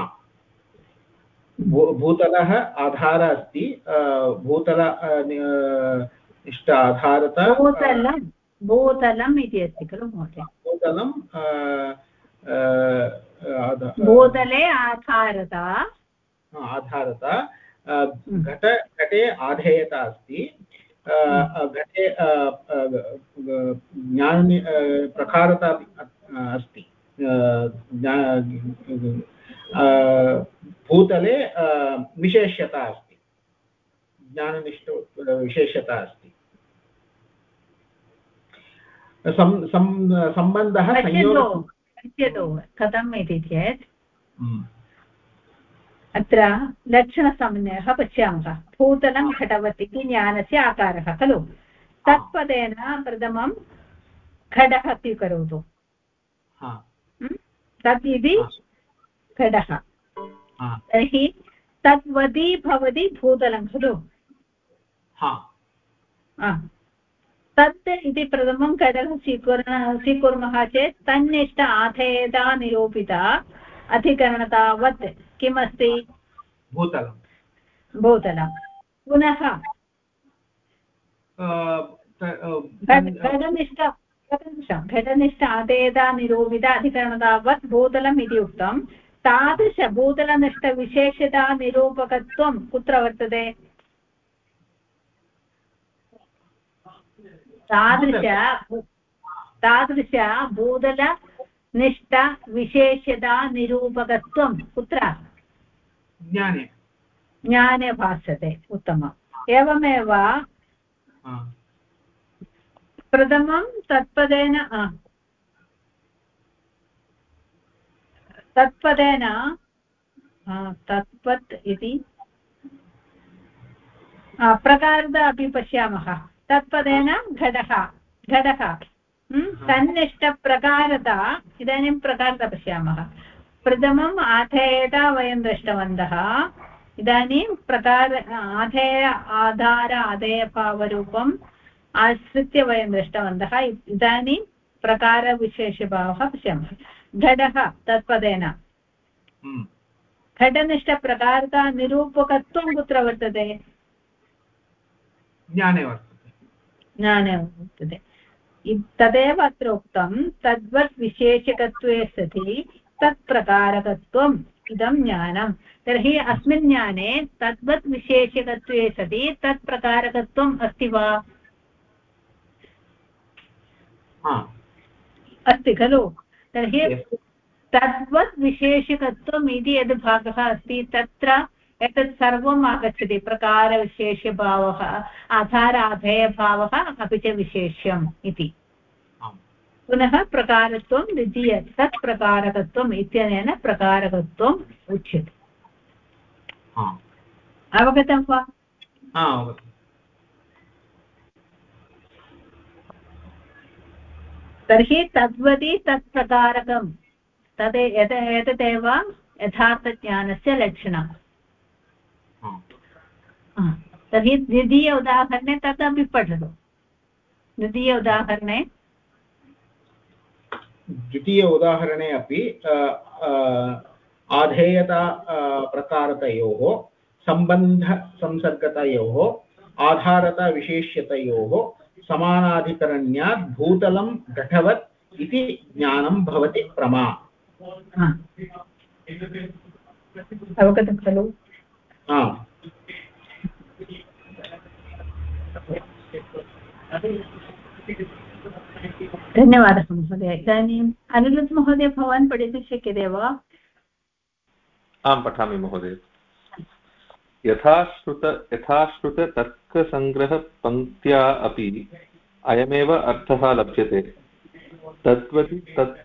भूतलः आधार अस्ति, भूतल निष्ठ आधारता भूतलम् इति अस्ति खलु महोदय। भूतलं भूतले आधारता घटे आधेयता अस्ति, घटे ज्ञान प्रकारता अस्ति, भूतले विशेष्यता अस्ति, ज्ञाननिष्ठ विशेष्यता अस्ति। सम्बन्धः पश्यतु कथम् इति चेत् अत्र लक्षणसमन्वयः पश्यामः। भूतलं घटवत् इति ज्ञानस्य आकारः खलु। तत्पदेन प्रथमं घटः स्वीकरोतु। तत् इति घटः तर्हि तद्वदी भवति भूतलं खलु तत् इति प्रथमं घटः स्वीकुर्मः चेत् तन्निष्ठ आधेयता निरूपिता अधिकरणतावत् किमस्ति भूतलं पुनः घटनिष्ठ आधेयता निरूपिता अधिकरणतावत् भूतलम् इति उक्तं तादृशभूतलनिष्ठविशेषता निरूपकत्वं कुत्र वर्तते तादृश भूतलनिष्ठविशेषता निरूपकत्वं कुत्र ज्ञाने भासते उत्तमम् एवमेव प्रथमं तत्पदेन तत्पत् इति प्रकारद अपि पश्यामः तत्पदेन घटः तन्निष्ठप्रकारता इदानीं प्रकारता पश्यामः प्रथमम् आधेयता वयं दृष्टवन्तः इदानीं प्रकार आधेय आधार आधेयभावरूपम् आश्रित्य वयं दृष्टवन्तः इदानीं प्रकारविशेषभावः पश्यामः घटः तत्पदेन घटनिष्ठप्रकारता निरूपकत्वं कुत्र वर्तते ज्ञाने वर्तते तदेव अत्र उक्तं तद्वत् विशेषकत्वे सति तत्प्रकारकत्वम् इदं ज्ञानं तर्हि अस्मिन् ज्ञाने तद्वत् विशेषकत्वे सति तत्प्रकारकत्वम् अस्ति वा अस्ति खलु तर्हि तद्वत् विशेषकत्वम् इति यद् भागः अस्ति तत्र एतत् सर्वम् आगच्छति प्रकारविशेषभावः आधाराधेयभावः अपि च विशेष्यम् इति पुनः प्रकारत्वं द्वितीय तत् प्रकारकत्वम् इत्यनेन प्रकारकत्वम् उच्यते अवगतं वा तर्हि तद्वति तत्प्रकारकं एतदेव यथार्थज्ञानस्य लक्षणम् तर्हि द्वितीय उदाहरणे तदपि पठतु द्वितीय उदाहरणे अपि आधेयता प्रकारतयोः सम्बन्धसंसर्गतयोः आधारता विशेष्यतयोः समानाधिकरण्यात् भूतलं घटवत् इति ज्ञानं भवति प्रमा अवगतं खलु धन्यवादः महोदय इदानीम् अनिरुद्ध महोदय भवान् पठितुं शक्यते वा आं पठामि महोदय यथाश्रुततर्कसङ्ग्रहपङ्क्त्या अपि अयमेव अर्थः लभ्यते तद्वति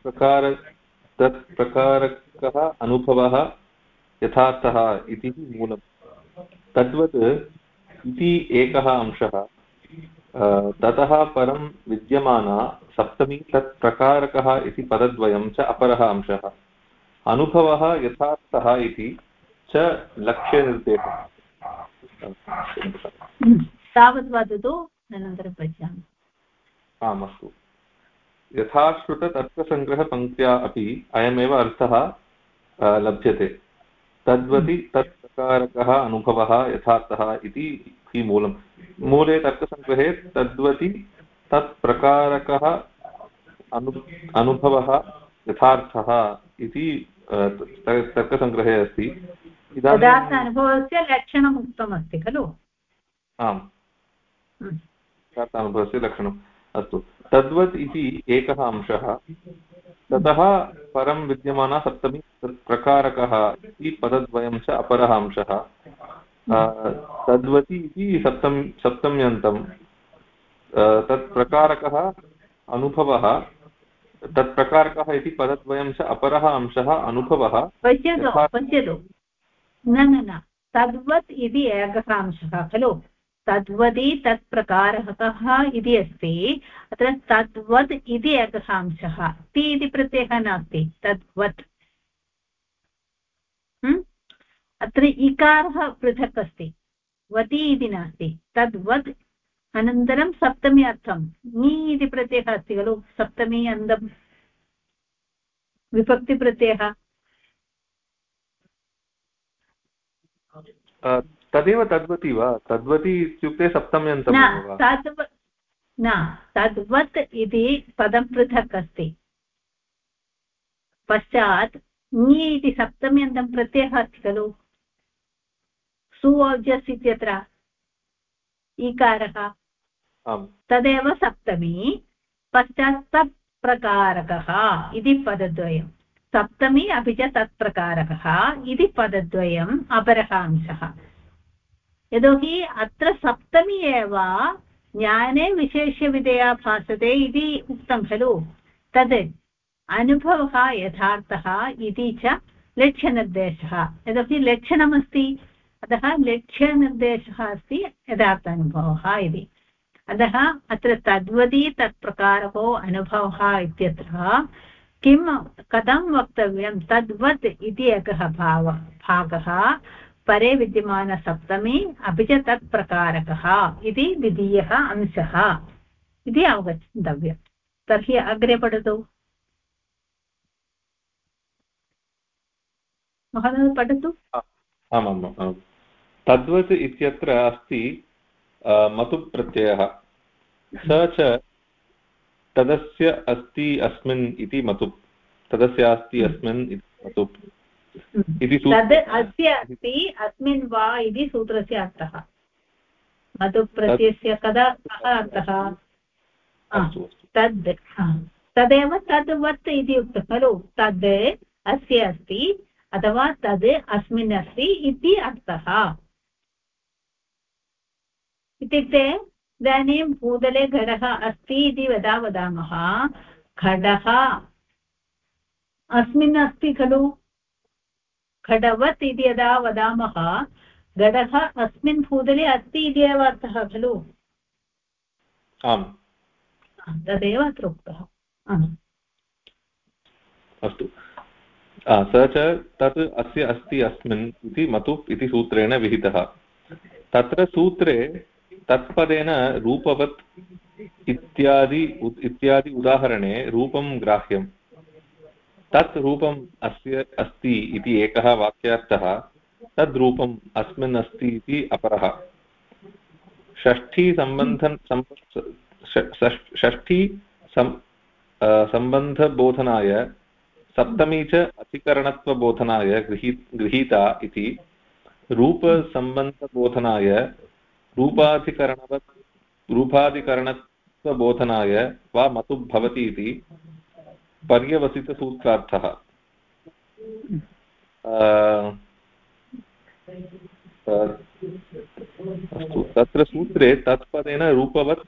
तत्प्रकारकः अनुभवः यथार्थः इति मूलम् तद्वत् इति एकः अंशः ततः परं विद्यमाना सप्तमी तत्प्रकारकः इति पदद्वयं च अपरः अंशः अनुभवः यथार्थः इति च लक्ष्यनिर्देशः तावत् वदतु अनन्तरं पश्यामि आम् अस्तु यथाश्रुततर्कसङ्ग्रहपङ्क्त्या अपि अयमेव अर्थः लभ्यते तद्वति तत्प्रकारकः अनुभवः यथार्थः इति मूलं मूले तर्कसङ्ग्रहे तद्वति तत्प्रकारकः अनुभवः यथार्थः इति तर्कसङ्ग्रहे अस्ति यथार्थानुभवस्य लक्षणम् उक्तमस्ति खलु आम् यथार्थानुभवस्य लक्षणम् अस्तु तद्वत् इति एकः अंशः ततः परं विद्यमाना सप्तमी तत्प्रकारकः इति पदद्वयं च अपरः अंशः तद्वति इति सप्तम्यन्तं तत्प्रकारकः अनुभवः तत्प्रकारकः इति पदद्वयं च अपरः अंशः अनुभवः पश्यतु न तद्वत् इति एकः अंशः खलु तद्वदि तत्प्रकारः कः इति अस्ति अत्र तद्वद् इति एकः अंशः ति इति प्रत्ययः नास्ति तद्वत् अत्र इकारः पृथक् अस्ति वति इति नास्ति तद्वत् अनन्तरं सप्तमी अर्थं नि इति प्रत्ययः अस्ति खलु सप्तमी अन्दं विभक्तिप्रत्ययः तदेव तद्वति वा तद्वति इत्युक्ते सप्तम्यन्तं न तद्वत् इति पदं पृथक् अस्ति पश्चात् ङि इति सप्तम्यन्तं प्रत्ययः अस्ति खलु सु औजस् इत्यत्र ईकारः तदेव सप्तमी पश्चात् तत्प्रकारकः इति पदद्वयं सप्तमी अपि च तत्प्रकारकः इति पदद्वयम् अपरः अंशः यतोहि अत्र सप्तमी एव ज्ञाने विशेष्यविधया भासते इति उक्तं खलु तद् अनुभवः यथार्थः इति च लक्ष्यनिर्देशः यतोहि लक्षणमस्ति अतः लक्ष्यनिर्देशः अस्ति यथार्थानुभवः इति अतः अत्र तद्वदी तत्प्रकारको अनुभवः इत्यत्र किं कथं वक्तव्यं तद्वत् इति एकः भागः परे विद्यमानसप्तमी अपि च तत्प्रकारकः इति द्वितीयः अंशः इति अवगन्तव्यं तर्हि अग्रे पठतु महोदय पठतु आमाम् तद्वत् इत्यत्र अस्ति मतुप् प्रत्ययः स च तदस्य अस्ति अस्मिन् इति मतुप् तदस्य अस्ति अस्मिन् इति मतुप् इति तद् अस्य अस्ति अस्मिन् वा इति सूत्रस्य अर्थः मतुप् प्रत्ययस्य कदा अर्थः तद् तदेव तद्वत् इति उक्तं खलु तद् अस्य अस्ति अथवा तद् अस्मिन् अस्ति इति अर्थः इत्युक्ते इदानीं भूतले घटः अस्ति इति यदा वदामः घटः अस्मिन् अस्ति खलु घटवत् इति यदा वदामः घटः अस्मिन् भूतले अस्ति इति एव अर्थः खलु आम् तदेव अत्र उक्तः अस्तु स च तत् अस्य अस्ति अस्मिन् इति मतुप् इति सूत्रेण विहितः तत्र सूत्रे तत्पदेन रूपवत् इत्यादि उदाहरणे रूपं ग्राह्यं तत् रूपम् अस्य अस्ति इति एकः वाक्यार्थः तद्रूपम् अस्मिन् अस्ति इति अपरः षष्ठी सम्बन्धबोधनाय सप्तमी च अधिकरणत्वबोधनाय गृहीता इति रूपसम्बन्धबोधनाय रूपाधिकरणत्वबोधनाय वा मतुब् भवति इति पर्यवसितसूत्रार्थः अस्तु तत्र सूत्रे तत्पदेन रूपवत्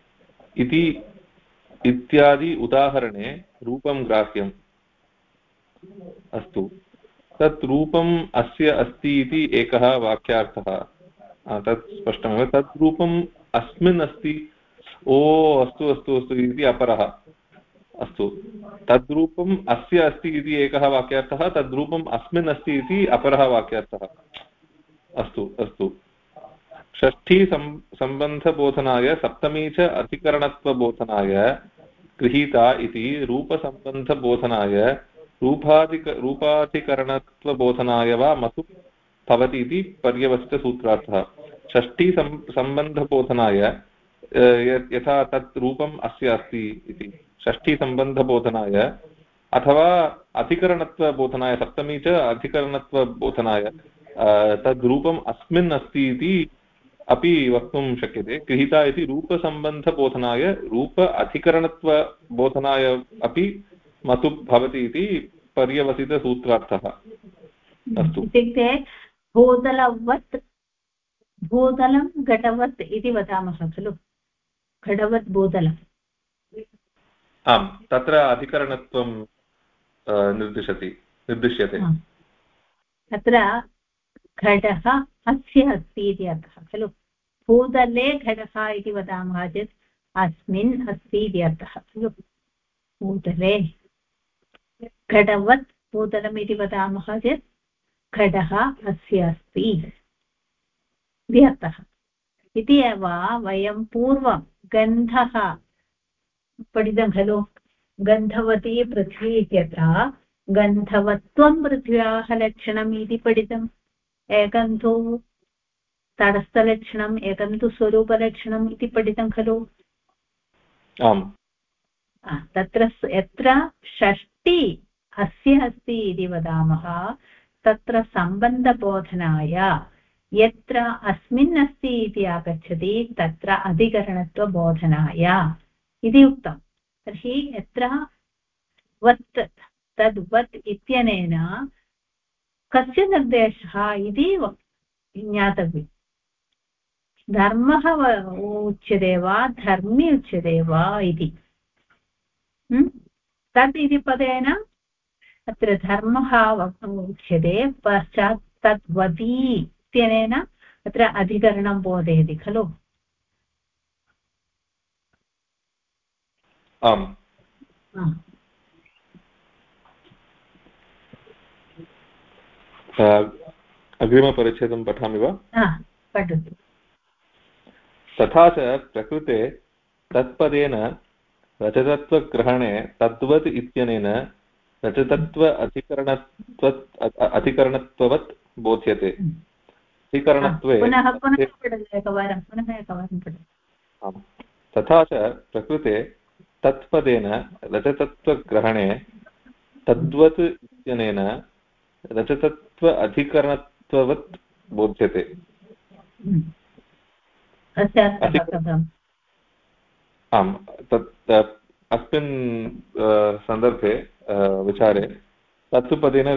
इत्यादि उदाहरणे रूपं ग्राह्यम् अस्तु तत् रूपम् अस्य अस्ति इति एकः वाक्यार्थः तत् स्पष्टमेव तत् रूपम् अस्मिन् अस्ति ओ अस्तु अस्तु अस्तु इति अपरः अस्तु तद्रूपम् अस्य अस्ति इति एकः वाक्यार्थः तद्रूपम् अस्मिन् अस्ति इति अपरः वाक्यार्थः अस्तु अस्तु षष्ठी सम्बन्धबोधनाय सप्तमी च अधिकरणत्वबोधनाय गृहीता इति रूपसम्बन्धबोधनाय रूपाधिकरणत्वबोधनाय वा मतुप् भवति इति पर्यवसितसूत्रार्थः षष्ठी सम्बन्धबोधनाय यथा तत् रूपम् अस्य अस्ति इति षष्ठी सम्बन्धबोधनाय अथवा अधिकरणत्वबोधनाय सप्तमी च अधिकरणत्वबोधनाय तद्रूपम् अस्मिन् अस्ति इति अपि वक्तुं शक्यते गृहीता इति रूपसम्बन्धबोधनाय रूप अधिकरणत्वबोधनाय अपि मतुप् भवति इति पर्यवसितसूत्रार्थः अस्तु इत्युक्ते भूतलवत् भूतलं घटवत् इति वदामः खलु घटवत् भूतलम् आम् तत्र अधिकरणत्वं निर्दिश्यते तत्र घटः अस्य अस्ति इति अर्थः खलु भूतले घटः इति वदामः चेत् अस्मिन् अस्ति इति अर्थः खलु। भूतले घटवत् भूतलम् इति वदामः चेत् घटः अस्य अस्ति इति अर्थः। इति एव वयं पूर्वं गन्धः पठितं खलु। गन्धवती पृथ्वी इत्यत्र गन्धवत्वं पृथ्व्याः लक्षणम् इति पठितम्। एकं तु तटस्थलक्षणम्, एकं तु स्वरूपलक्षणम् इति पठितं खलु। आम्। तत्र यत्र षष्टि अस्य अस्ति इति वदामः तत्र सम्बन्धबोधनाय यत्र अस्मिन् अस्ति इति आगच्छति तत्र अधिकरणत्वबोधनाय इति उक्तम्। तर्हि यत्र वत् तद्वत् इत्यनेन कस्य निर्देशः इति ज्ञातव्यम्। धर्मः उच्यते वा धर्मी उच्यते वा इति। तत् इति पदेन अत्र धर्मः उच्यते, पश्चात् तद्वती इत्यनेन अत्र अधिकरणं बोधयति खलु। आम्। अग्रिमपरिच्छेदं पठामि वा? पठतु। तथा च प्रकृते तत्पदेन रजतत्वग्रहणे तद्वत् इत्यनेन रजतत्व अधिकरणत्ववत् बोध्यते। अधिकरणत्वे तथा च प्रकृते तत्पदेन रजतत्वग्रहणे तद्वत् इत्यनेन रजतत्व अधिकरणत्ववत् बोध्यते। आम्, तत् अस्मिन् सन्दर्भे विचारे तत्पदेन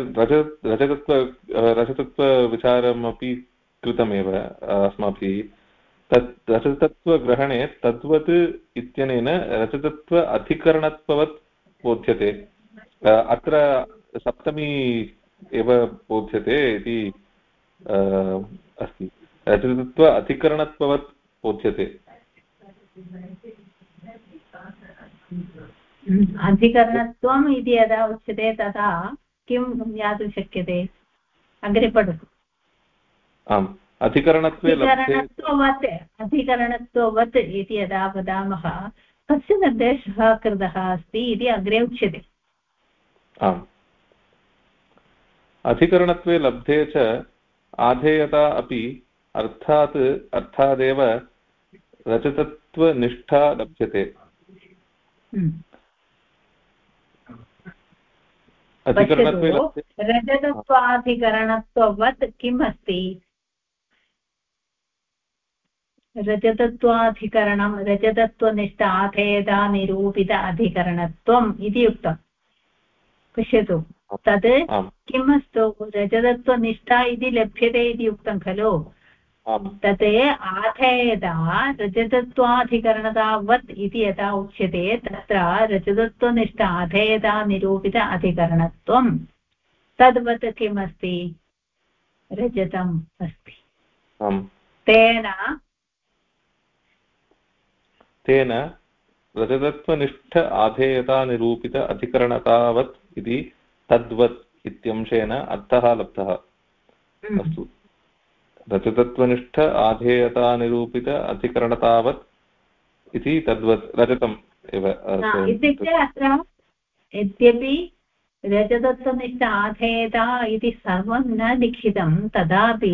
रजतत्वविचारमपि कृतमेव अस्माभिः। तत् रजतत्वग्रहणे तद्वत् इत्यनेन रजतत्व अधिकरणत्ववत् बोध्यते। अत्र सप्तमी एव बोध्यते इति अस्ति। रजतत्व अधिकरणत्ववत् बोध्यते। अधिकरणत्वम् इति यदा उच्यते तदा किं ज्ञातुं शक्यते? अग्रे पठतु। आम्, अधिकरणत्वे अधिकरणत्ववत् इति यदा वदामः कस्य निर्देशः कृतः अस्ति इति अग्रे उच्यते। आम्, अधिकरणत्वे लब्धे च आधेयता अपि अर्थादेव रजतत्वनिष्ठा लभ्यते। रजतत्वाधिकरणत्ववत् किम् अस्ति? रजतत्वाधिकरणं रजतत्वनिष्ठ आधेयता निरूपित अधिकरणत्वम् इति उक्तम्। पश्यतु, तद् किम् अस्तु? रजतत्वनिष्ठा इति लभ्यते इति उक्तं खलु। तत् आधेयता रजतत्वाधिकरणतावत् इति यदा उच्यते तत्र रजतत्वनिष्ठ आधेयता निरूपित अधिकरणत्वं तद्वत् किम् अस्ति? रजतम् अस्ति। तेन रजतत्वनिष्ठ आधेयता निरूपित अधिकरणतावत् इति तद्वत् इत्यंशेन अर्थः लब्धः। अस्तु, रजतत्वनिष्ठ आधेयता निरूपित अधिकरणतावत् इति तद्वत् रजतम् एव। इत्युक्ते अत्र यद्यपि रजतत्वनिष्ठ आधेयता इति सर्वं न लिखितं तदापि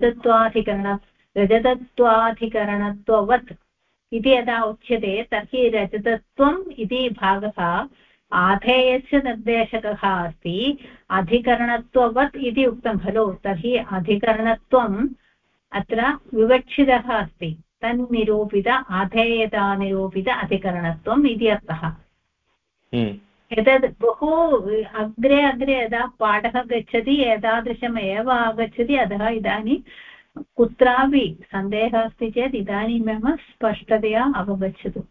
रजतत्वाधिकरणत्ववत् इति यदा उच्यते तर्हि रजतत्वम् इति भागः आधेयस्य निर्देशकः अस्ति। अधिकरणत्ववत् इति उक्तं खलु। तर्हि अधिकरणत्वम् अत्र विवक्षितः अस्ति। तन्निरूपित आधेयतानिरूपित अधिकरणत्वम् इति अर्थः। एतद् बहु अग्रे यदा पाठः गच्छति एतादृशमेव आगच्छति। अतः इदानीं कुत्रापि सन्देहः अस्ति चेत् इदानीमेव स्पष्टतया अवगच्छतु।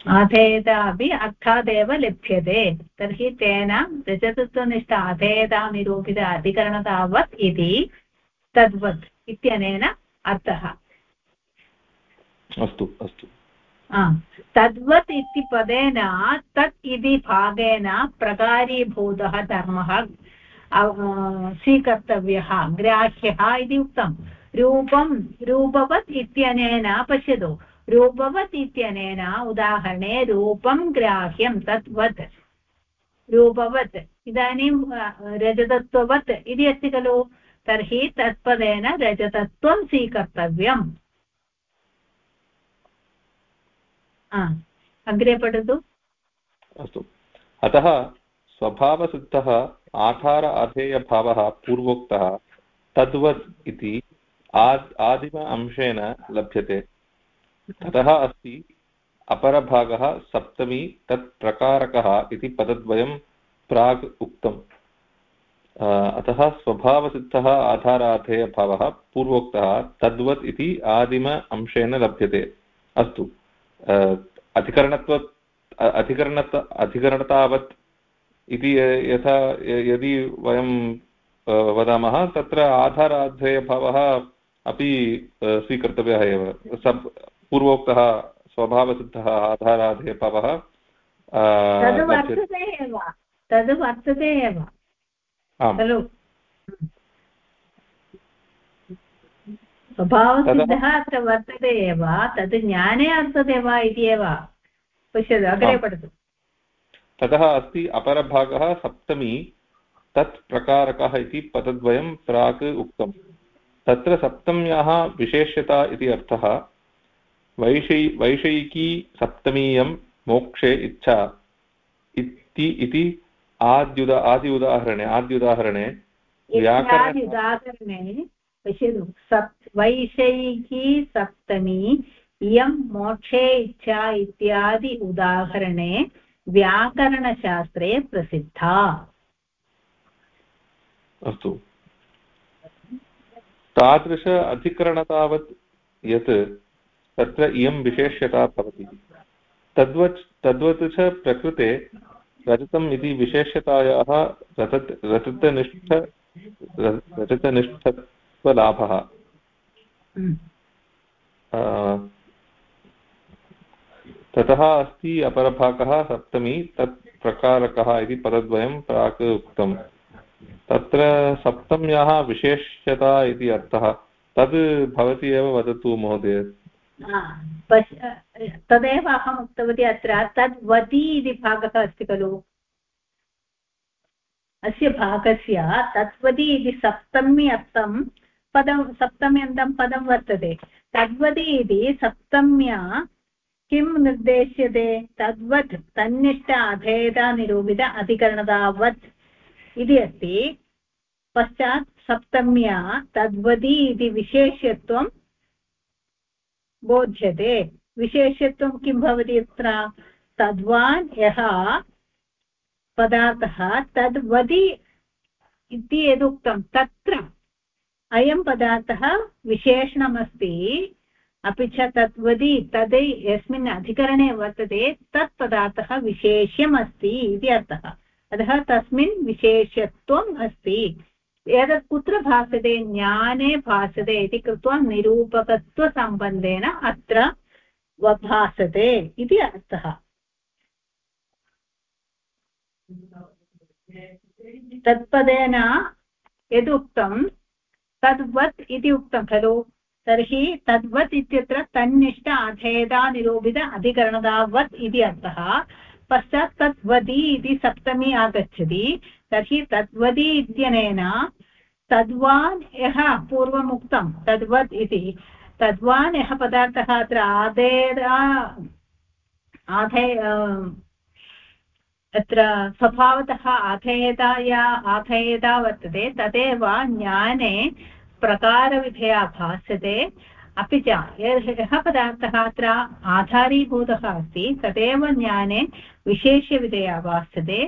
अधेयता अपि अर्थादेव लभ्यते तर्हि तेन रजतत्वनिष्ठ अधेयता निरूपित अधिकरणतावत् इति तद्वत् इत्यनेन अर्थः अस्तु अस्तु तद्वत् इति पदेन तत् इति भागेन प्रकारीभूतः धर्मः स्वीकर्तव्यः ग्राह्यः इति उक्तं रूपवत् इत्यनेन पश्यतु रूपवत् इत्यनेन उदाहरणे रूपं ग्राह्यं तद्वत् रूपवत् इदानीं रजतत्ववत् इति अस्ति खलु तर्हि तत्पदेन रजतत्वं स्वीकर्तव्यम् अग्रे पठतु अस्तु अतः स्वभावसिद्धः आधार अधेयभावः पूर्वोक्तः तद्वत् इति आदिम अंशेन लभ्यते ततः अस्ति अपरभागः सप्तमी तत् प्रकारकः इति पदद्वयं प्राग् उक्तम् अतः स्वभावसिद्धः आधाराधेयभावः पूर्वोक्तः तद्वत् इति आदिम अंशेन लभ्यते अस्तु अधिकरणतावत् इति यथा यदि वयं वदामः तत्र आधाराधेयभावः अपि स्वीकर्तव्यः एव पूर्वोक्तः स्वभावसिद्धः आधाराधेयभावः तद् वर्तते एव खलु स्वभावसिद्धः अत्र वर्तते एव तद् ज्ञाने वर्तते वा इति एव पश्यतु अग्रे पठतु ततः अस्ति अपरभागः सप्तमी तत् प्रकारकः इति पदद्वयं प्राक् उक्तम् तत्र सप्तम्याः विशेष्यता इति अर्थः वैषयिकी सप्तमीयं मोक्षे इच्छा इति आदि उदाहरणे पश्यतु वैषयिकी सप्तमी इयं मोक्षे इच्छा इत्यादि उदाहरणे व्याकरणशास्त्रे प्रसिद्धा अस्तु तादृश अधिकरणतावत् यत् तत्र इयं विशेष्यता भवति तद्वत् च प्रकृते रजतम् इति विशेष्यतायाः रजतनिष्ठत्वलाभः ततः अस्ति अपरभागः सप्तमी तत् प्रकारकः इति पदद्वयं प्राक् उक्तम् तत्र सप्तम्याः विशेष्यता इति अर्थः तद् भवती एव वदतु महोदय तदेव अहम् उक्तवती अत्र तद्वती इति भागः अस्ति खलु अस्य भागस्य तद्वती इति सप्तम्यन्तं पदं वर्तते तद्वती इति सप्तम्या किं निर्देश्यते तद्वत् तन्निष्ठ अभेदा निरूपित अधिकरणतावत् इति अस्ति पश्चात् सप्तम्या तद्वती इति विशेष्यत्वं बोध्यते विशेष्यत्वं किं भवति अत्र तद्वान् यः पदार्थः तद्वति इति यदुक्तं तत्र अयं पदार्थः विशेषणमस्ति अपि च तद्वति तद् यस्मिन् अधिकरणे वर्तते तत् पदार्थः विशेष्यमस्ति इति अर्थः अतः तस्मिन् विशेष्यत्वम् अस्ति एतत् कुत्र भासते ज्ञाने भासते इति कृत्वा निरूपकत्वसम्बन्धेन अत्र भासते इति अर्थः तत्पदेन यदुक्तं तद्वत् इति उक्तं खलु तर्हि तद्वत् इत्यत्र तन्निष्ठ अधेदा निरूपित अधिकरणतावत् इति अर्थः पश्चात् तद्वति इति सप्तमी आगच्छति तर्हि तद्वति इत्यनेन तद्वान् यः पूर्वम् उक्तं तद्वत् इति तद्वान् यः पदार्थः अत्र अत्र स्वभावतः आधेयता वर्तते तदेव ज्ञाने प्रकारविधया भासते अपि च यः पदार्थः अत्र आधारीभूतः अस्ति तदेव ज्ञाने विशेष्यविधया भासते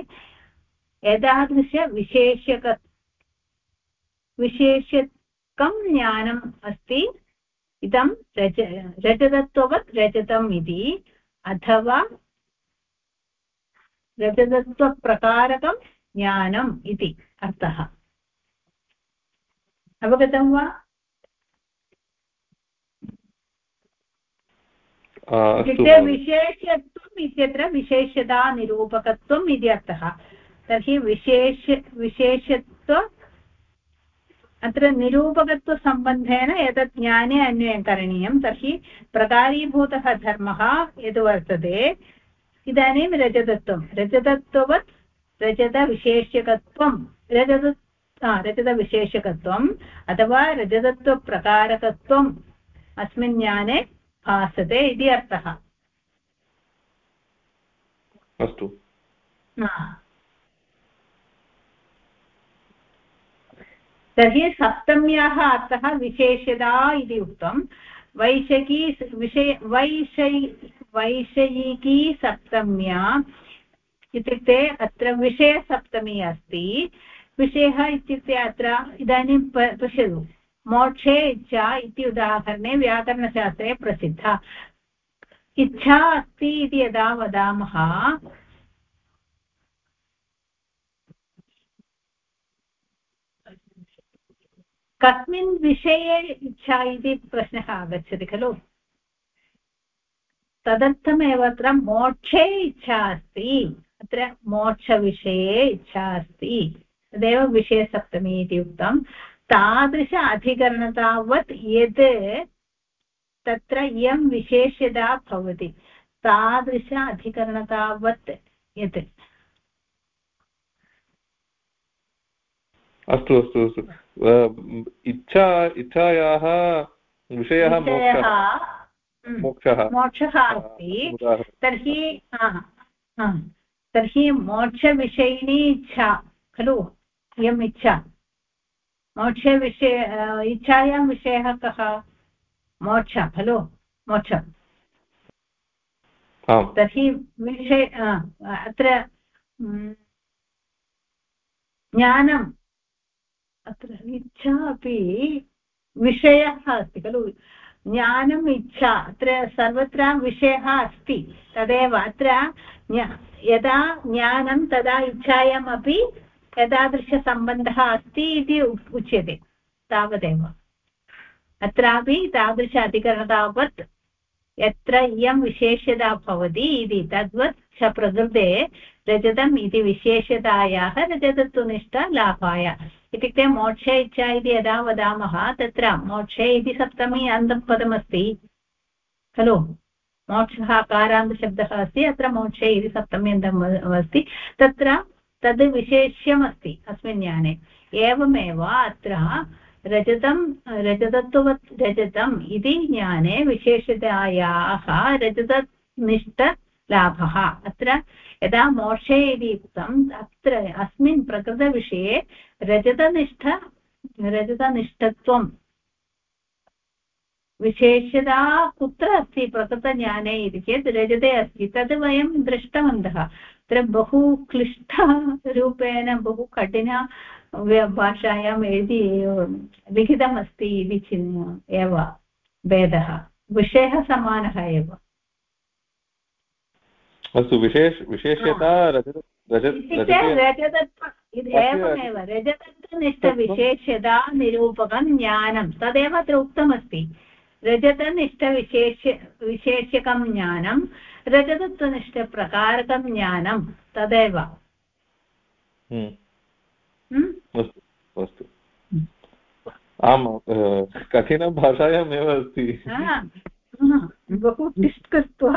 विशेष्यकं ज्ञानम् अस्ति इदं रजतत्ववत् रजतम् इति अथवा रजतत्वप्रकारकं ज्ञानम् इति अर्थः। अवगतं वा? इत्युक्ते विशेष्यत्वम् इत्यत्र विशेषता निरूपकत्वम् इति अर्थः। तर्हि विशेषत्व अत्र निरूपकत्वसम्बन्धेन एतत् ज्ञाने अन्वयं करणीयं। तर्हि प्रकारीभूतः धर्मः यद् वर्तते इदानीं रजतत्ववत् रजतविशेषकत्वम् अथवा रजतत्वप्रकारकत्वम् अस्मिन् ज्ञाने भासते इति अर्थः। अस्तु। तर्हि सप्तम्याः अर्थः विशेषता इति उक्तं। वैषयिकी सप्तम्या इत्युक्ते अत्र विषयसप्तमी अस्ति। विषयः इत्युक्ते अत्र इदानीं पश्यतु, मोक्षे इच्छा इति उदाहरणे व्याकरणशास्त्रे प्रसिद्धा। इच्छा अस्ति इति यदा वदामः कस्मिन् विषये इच्छा इति प्रश्नः आगच्छति खलु। तदर्थमेव अत्र मोक्षे इच्छा अस्ति, अत्र मोक्षविषये इच्छा अस्ति, तदेव विषयसप्तमी इति उक्तं। तादृश अधिकरणतावत् यत् तत्र इयं विशेष्यता भवति, तादृश अधिकरणतावत् यत्। अस्तु अस्तु अस्तु। इच्छायाः विषयः मोक्षः अस्ति। तर्हि मोक्षविषयिणी इच्छा खलु इयम् इच्छा। इच्छायां विषयः कः? मोक्ष खलु, मोक्ष। तर्हि अत्र ज्ञानम्, अत्र इच्छा अपि विषयः अस्ति खलु। ज्ञानम् इच्छा, अत्र सर्वत्र विषयः अस्ति। तदेव अत्र यदा ज्ञानं तदा इच्छायामपि एतादृशसम्बन्धः अस्ति इति उच्यते, तावदेव। अत्रापि तादृश अधिकरणतावत् यत्र इयं विशेषता भवति इति तद्वत् च प्रकृते रजतम् इति विशेषतायाः रजतत्वनिष्ठलाभाय। इत्युक्ते मोक्षे इच्छा इति यदा वदामः तत्र मोक्षे इति सप्तमी अन्तःपदमस्ति खलु। मोक्षः अकारान्तशब्दः अस्ति, अत्र मोक्षे इति सप्तमी अन्तम् अस्ति। तत्र तद् विशेष्यमस्ति अस्मिन् ज्ञाने। एवमेव अत्र रजतत्ववत् रजतम् इति ज्ञाने विशेषतायाः रजतनिष्ठलाभः। अत्र यदा मोक्षे इति उक्तम्, अत्र अस्मिन् प्रकृतविषये रजतनिष्ठत्वं विशेषता कुत्र अस्ति प्रकृतज्ञाने इति चेत् रजते अस्ति। तद् वयं दृष्टवन्तः। अत्र बहु क्लिष्टरूपेण बहु कठिन भाषायां यदि लिखितमस्ति इति एव भेदः। विषयः समानः एव। अस्तु। विशेष्यता एवमेव रजतत्वनिष्ठविशेष्यता निरूपकं ज्ञानं तदेव अत्र उक्तमस्ति। रजतनिष्ठविशेष्यकं ज्ञानं रजतत्वनिष्ठप्रकारकं ज्ञानं तदेव। अस्तु। आम्, कठिनभाषायामेव अस्ति। बहु टिस्ट् कृत्वा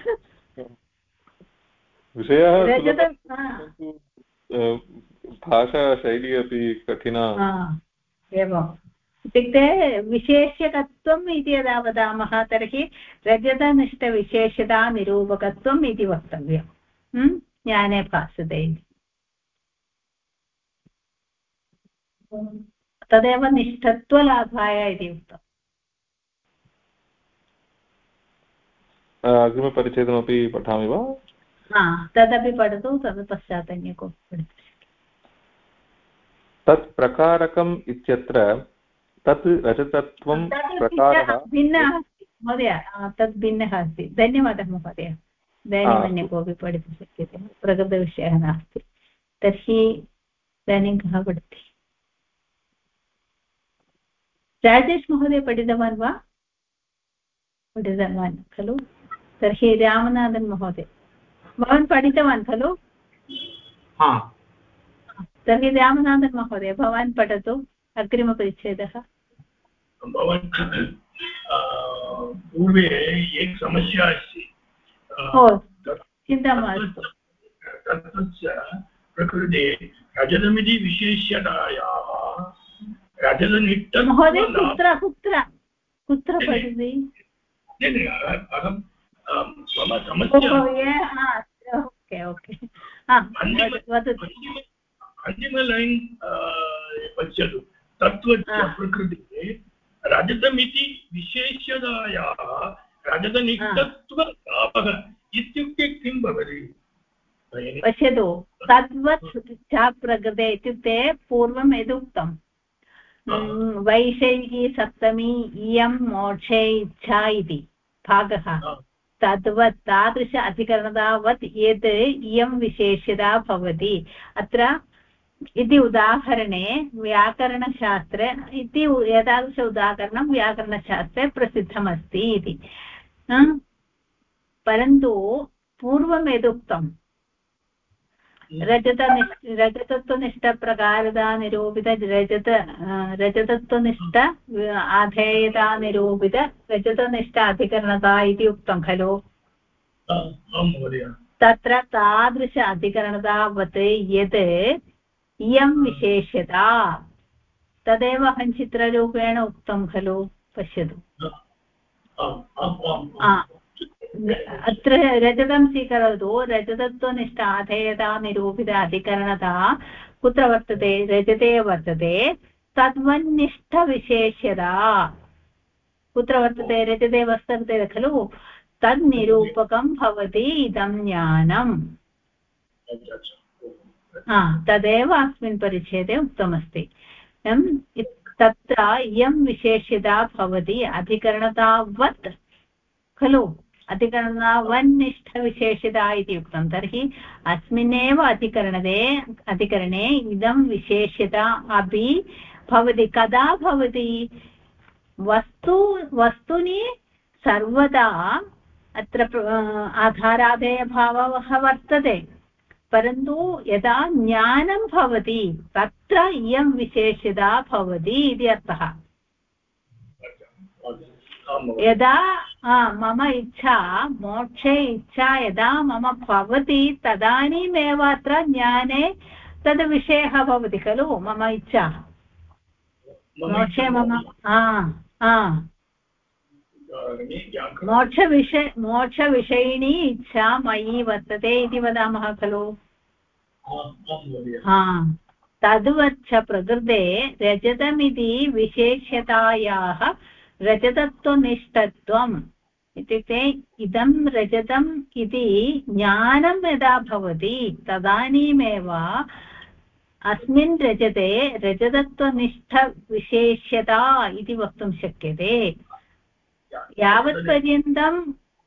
विषयः भाषाशैली अपि कठिना एवम्। इत्युक्ते विशेष्यकत्वम् इति यदा वदामः तर्हि रजतनिष्ठविशेषता निरूपकत्वम् इति वक्तव्यं। ज्ञाने भासते इति। तदेव निष्ठत्वलाभाय इति उक्तम्। अग्रिमपरिच्छेदमपि पठामि वा? तदपि पठतु, तद् पश्चात् अन्य कोऽपि पठतु। तत् प्रकारकम् इत्यत्र तत् रजतत्वं प्रकारः भिन्नः अस्ति महोदय, तद् भिन्नः अस्ति। धन्यवादः महोदय। इदानीम् अन्य कोऽपि पठितुं शक्यते प्रकृतविषयः नास्ति तर्हि इदानीं कः पठति राजेश महोदय पठितवान् वा पठितवान् खलु तर्हि रामनाथन् महोदय भवान् पठितवान् खलु तर्हि रामनाथन् महोदय भवान् पठतु अग्रिमपरिच्छेदः भवान् पूर्वे एक समस्या अस्ति चिन्ता मास्तु तत्तस्य प्रकृते रजतमिति विशेष्यतायाः रजतनिष्ठ महोदय कुत्र कुत्र कुत्र पठति अहं मम समस्या ओके अन्तिमलैन् पश्यतु तत्त्वस्य प्रकृते रजतमिति विशेष्यतायाः रजतनिष्ठत्वलाभः इत्युक्ते किं भवति पश्यतु तद्वत् च प्रकृते इत्युक्ते पूर्वं यदुक्तं वैषयिकी सप्तमी इयं मोक्षे इच्छा इति भागः तद्वत् तादृश अधिकरणतावत् यत् इयं विशेष्यता भवति अत्र इति उदाहरणे व्याकरणशास्त्रे इति एतादृश उदाहरणं व्याकरणशास्त्रे प्रसिद्धमस्ति इति परन्तु पूर्वं यदुक्तं रजतत्वनिष्ठप्रकारता निरूपित रजतत्वनिष्ठ आधेयता निरूपित रजतनिष्ठ अधिकरणता इति उक्तं खलु तत्र तादृश अधिकरणतावत् यत् इयं विशेष्यता तदेव अहं चित्ररूपेण उक्तं खलु पश्यतु अत्र रजतं स्वीकरोतु रजतत्वनिष्ठ आधेयता निरूपित अधिकरणता कुत्र वर्तते रजते वर्तते तद्वन्निष्ठविशेष्यता कुत्र वर्तते रजते वर्तते खलु तन्निरूपकं भवति इदं ज्ञानम् तदेव अस्मिन् परिच्छेदे उक्तमस्ति तत्र इयं विशेष्यता भवति अधिकरणतावत् खलु अधिकरणवन्निष्ठविशेषता इति उक्तं तर्हि अस्मिन्नेव अधिकरणे इदं विशेष्यता अपि भवति कदा भवति वस्तुनि सर्वदा अत्र आधाराधेयभावः वर्तते परन्तु यदा ज्ञानं भवति तत्र इयं विशेष्यता भवति इति अर्थः यदा मम इच्छा मोक्षे इच्छा यदा मम भवति तदानीमेव अत्र ज्ञाने तद् विषयः भवति खलु मम इच्छा मोक्षे मम मोक्षविषयिणी इच्छा मयि वर्तते इति वदामः खलु तद्वच्च प्रकृते रजतमिति विशेष्यतायाः रजतत्वनिष्ठत्वम् इत्युक्ते इदं रजतम् इति ज्ञानं यदा भवति तदानीमेव अस्मिन् रजते रजतत्वनिष्ठविशेष्यता इति वक्तुं शक्यते यावत्पर्यन्तं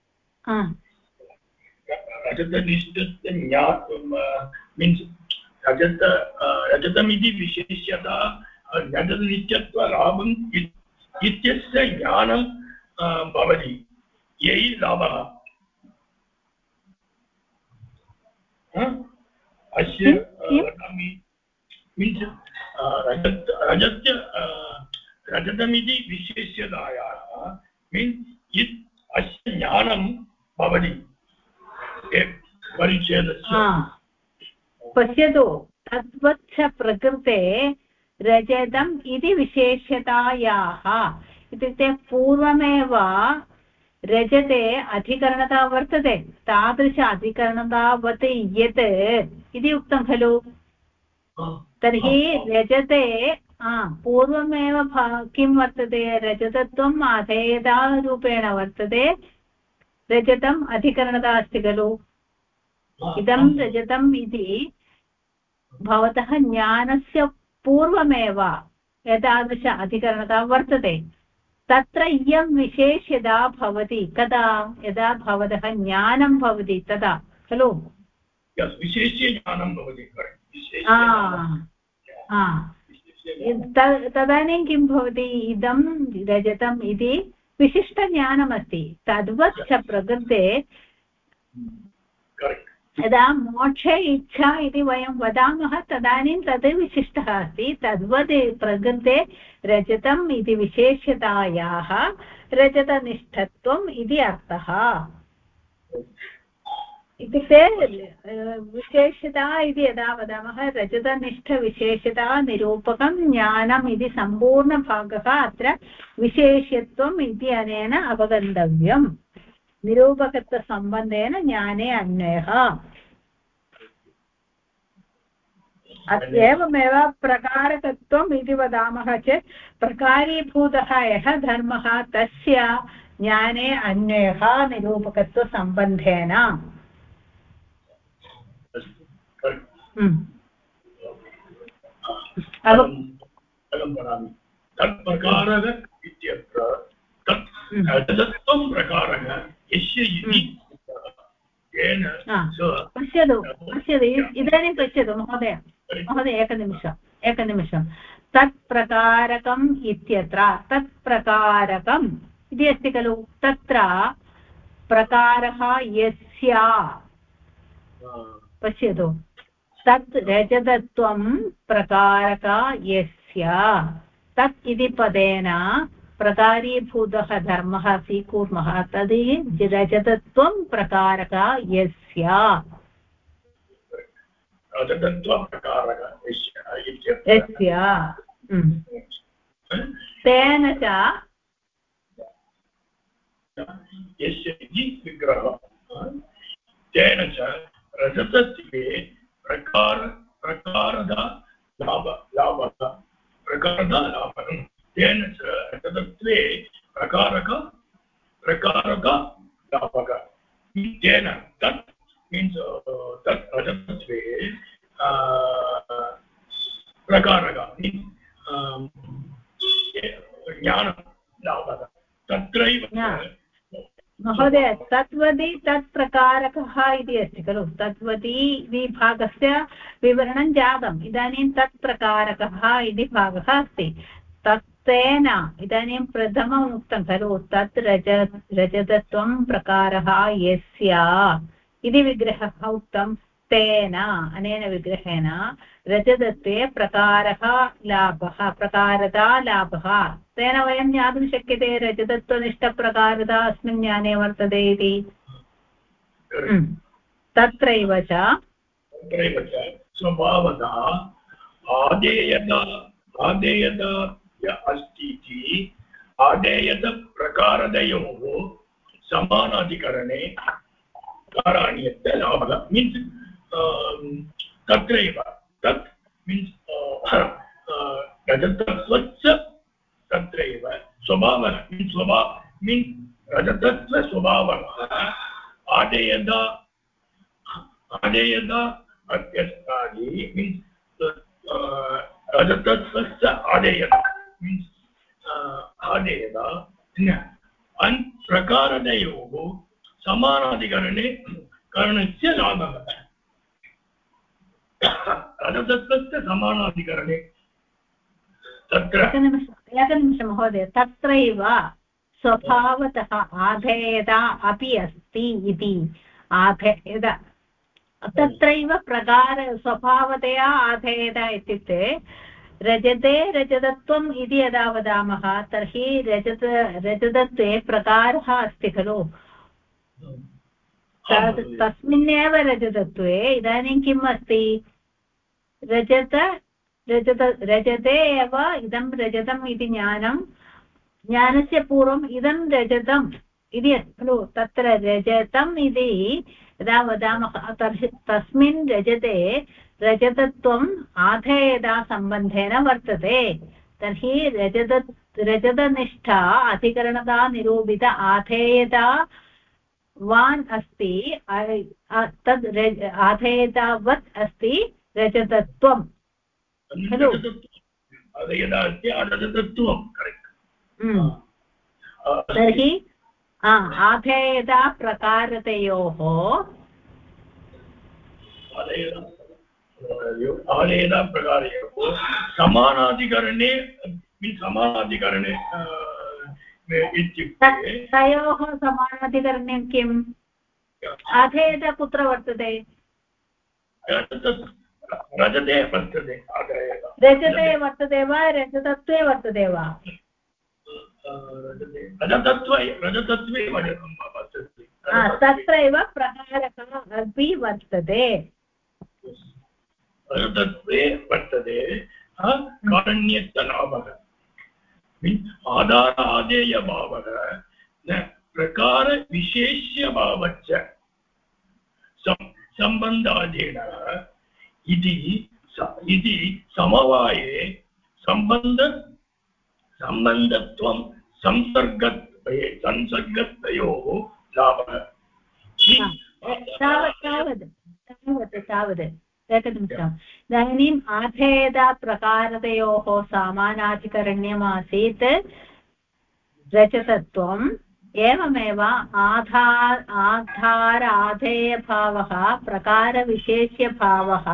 रजतमिति विशेष्यता रजतनित्यत्वलाभम् इत्यस्य ज्ञानं भवति यही लाभः अस्य मीन्स् रजतमिति विशेष्यतायाः मीन्स् अस्य ज्ञानं भवति परिच्छेदस्य पश्यतु तद्वच्च प्रकृते रजतम् इति विशेष्यतायाः इत्युक्ते पूर्वमेव रजते अधिकरणता वर्तते तादृश अधिकरणतावत् यत् इति उक्तं खलु तर्हि रजते पूर्वमेव किं वर्तते रजतत्वम् आधेयतारूपेण वर्तते रजतम् अधिकरणता अस्ति खलु इदं रजतम् इति भवतः ज्ञानस्य पूर्वमेव एतादृश अधिकरणता वर्तते तत्र इयं विशेष्यता भवति कदा यदा भवतः ज्ञानं भवति तदा खलु विशेष्य ज्ञानं भवति तदानीं किं भवति इदं रजतम् इति विशिष्टज्ञानमस्ति तद्वत् च प्रकृते यदा मोक्षे इच्छा इति वयं वदामः तदानीं तद् विशिष्टः अस्ति तद्वत् प्रकृते रजतम् इति विशेष्यतायाः रजतनिष्ठत्वम् इति अर्थः इत्युक्ते विशेषता इति यदा वदामः रजतनिष्ठविशेषता निरूपकं ज्ञानम् इति सम्पूर्णभागः अत्र विशेष्यत्वम् इति अनेन अवगन्तव्यम् निरूपकत्वसम्बन्धेन ज्ञाने अन्वयः एवमेव प्रकारकत्वम् इति वदामः चेत् प्रकारीभूतः यः धर्मः तस्य ज्ञाने अन्वयः निरूपकत्वसम्बन्धेन तत्प्रकारः इत्यत्र तत् रजतत्वं प्रकारः यस्य इति येन पश्यतु इदानीं पश्यतु महोदय एकनिमिषं तत्प्रकारकम् इत्यत्र तत्प्रकारकम् इति अस्ति खलु तत्र प्रकारः यस्य पश्यतु तत् रजतत्वं प्रकारक यस्य तत् इति पदेन प्रकारीभूतः धर्मः स्वीकुर्मः तद् रजतत्वं प्रकारक यस्य तेन च यस्य विग्रहः तेन च रजतत्वे प्रकारदा लाभः तेन च रजतत्वे प्रकारक लाभः तेन तत् मीन्स् तत् रजतत्वे प्रकारक ज्ञानं लाभः तत्रैव महोदय तत्वदि तत्प्रकारकः इति अस्ति खलु तत्वदि इति भागस्य विवरणं जातम् इदानीं तत्प्रकारकः इति भागः अस्ति तत्तेन इदानीं प्रथमम् उक्तं खलु तत् रजतत्वं प्रकारः यस्य इति विग्रहः उक्तं तेन अनेन विग्रहेण रजतत्वे प्रकारः लाभः प्रकारदा लाभः तेन वयं ज्ञातुं शक्यते रजतत्वनिष्ठप्रकारदा अस्मिन् ज्ञाने वर्तते इति तत्रैव च स्वभावतः आदेयता अस्ति इति आदेयतप्रकारदयोः समानाधिकरणे कारण्यस्य लाभः मीन्स् तत्रैव तत् मीन्स् रजतत्वस्य तत्रैव स्वभावः मीन्स् रजतत्वस्वभावः आदेयता अत्यस्तादि मीन्स् रजतत्वस्य आदेयता मीन्स् आदेयता प्रकारदयोः समानाधिकरणे करणस्य लाभः रजतत्वस्य समानाधिकरणे तत्र एकनिमिषं महोदय तत्रैव स्वभावतः आधेयता अपि अस्ति इति आधेयता तत्रैव प्रकार स्वभावतया आधेयता इत्युक्ते रजते रजतत्वम् इति यदा वदामः तर्हि रजतत्वे प्रकारः अस्ति खलु तस्मिन्नेव रजतत्वे इदानीं किम् अस्ति रजते एव इदं रजतम् इति ज्ञानस्य पूर्वम् इदं रजतम् इति अस्ति खलु तत्र रजतम् इति यदा वदामः तर्हि तस्मिन् रजते रजतत्वम् आधेयता सम्बन्धेन वर्तते तर्हि रजतनिष्ठा अधिकरणता निरूपित आधेयता वान् अस्ति तद् आधेयतावत् अस्ति रजतत्वं खलु तर्हि आधेयता प्रकारतयोः आधेयता प्रकारयोः समानाधिकरणे समानाधिकरणे इत्युक्ते तयोः समानाधिकरणे किम् आधेयता कुत्र वर्तते रजते वर्तते रजते वर्तते वा रजतत्वे वर्तते वा रजतत्वे वर्तते तत्रैव प्रकारकः अपि वर्तते रजतत्वे वर्तते कारण्यतलाभः आधार आदेयभावः न प्रकारविशेष्यभावश्च सम्बन्धाधीनः इति समवाये सम्बन्धत्वं संसर्गतयोः लाभः तावत् एकनिमिषम् इदानीम् आधेयप्रकारतयोः समानाधिकरण्यमासीत् रजतत्वम् एवमेव आधाराधेयभावः प्रकारविशेष्यभावः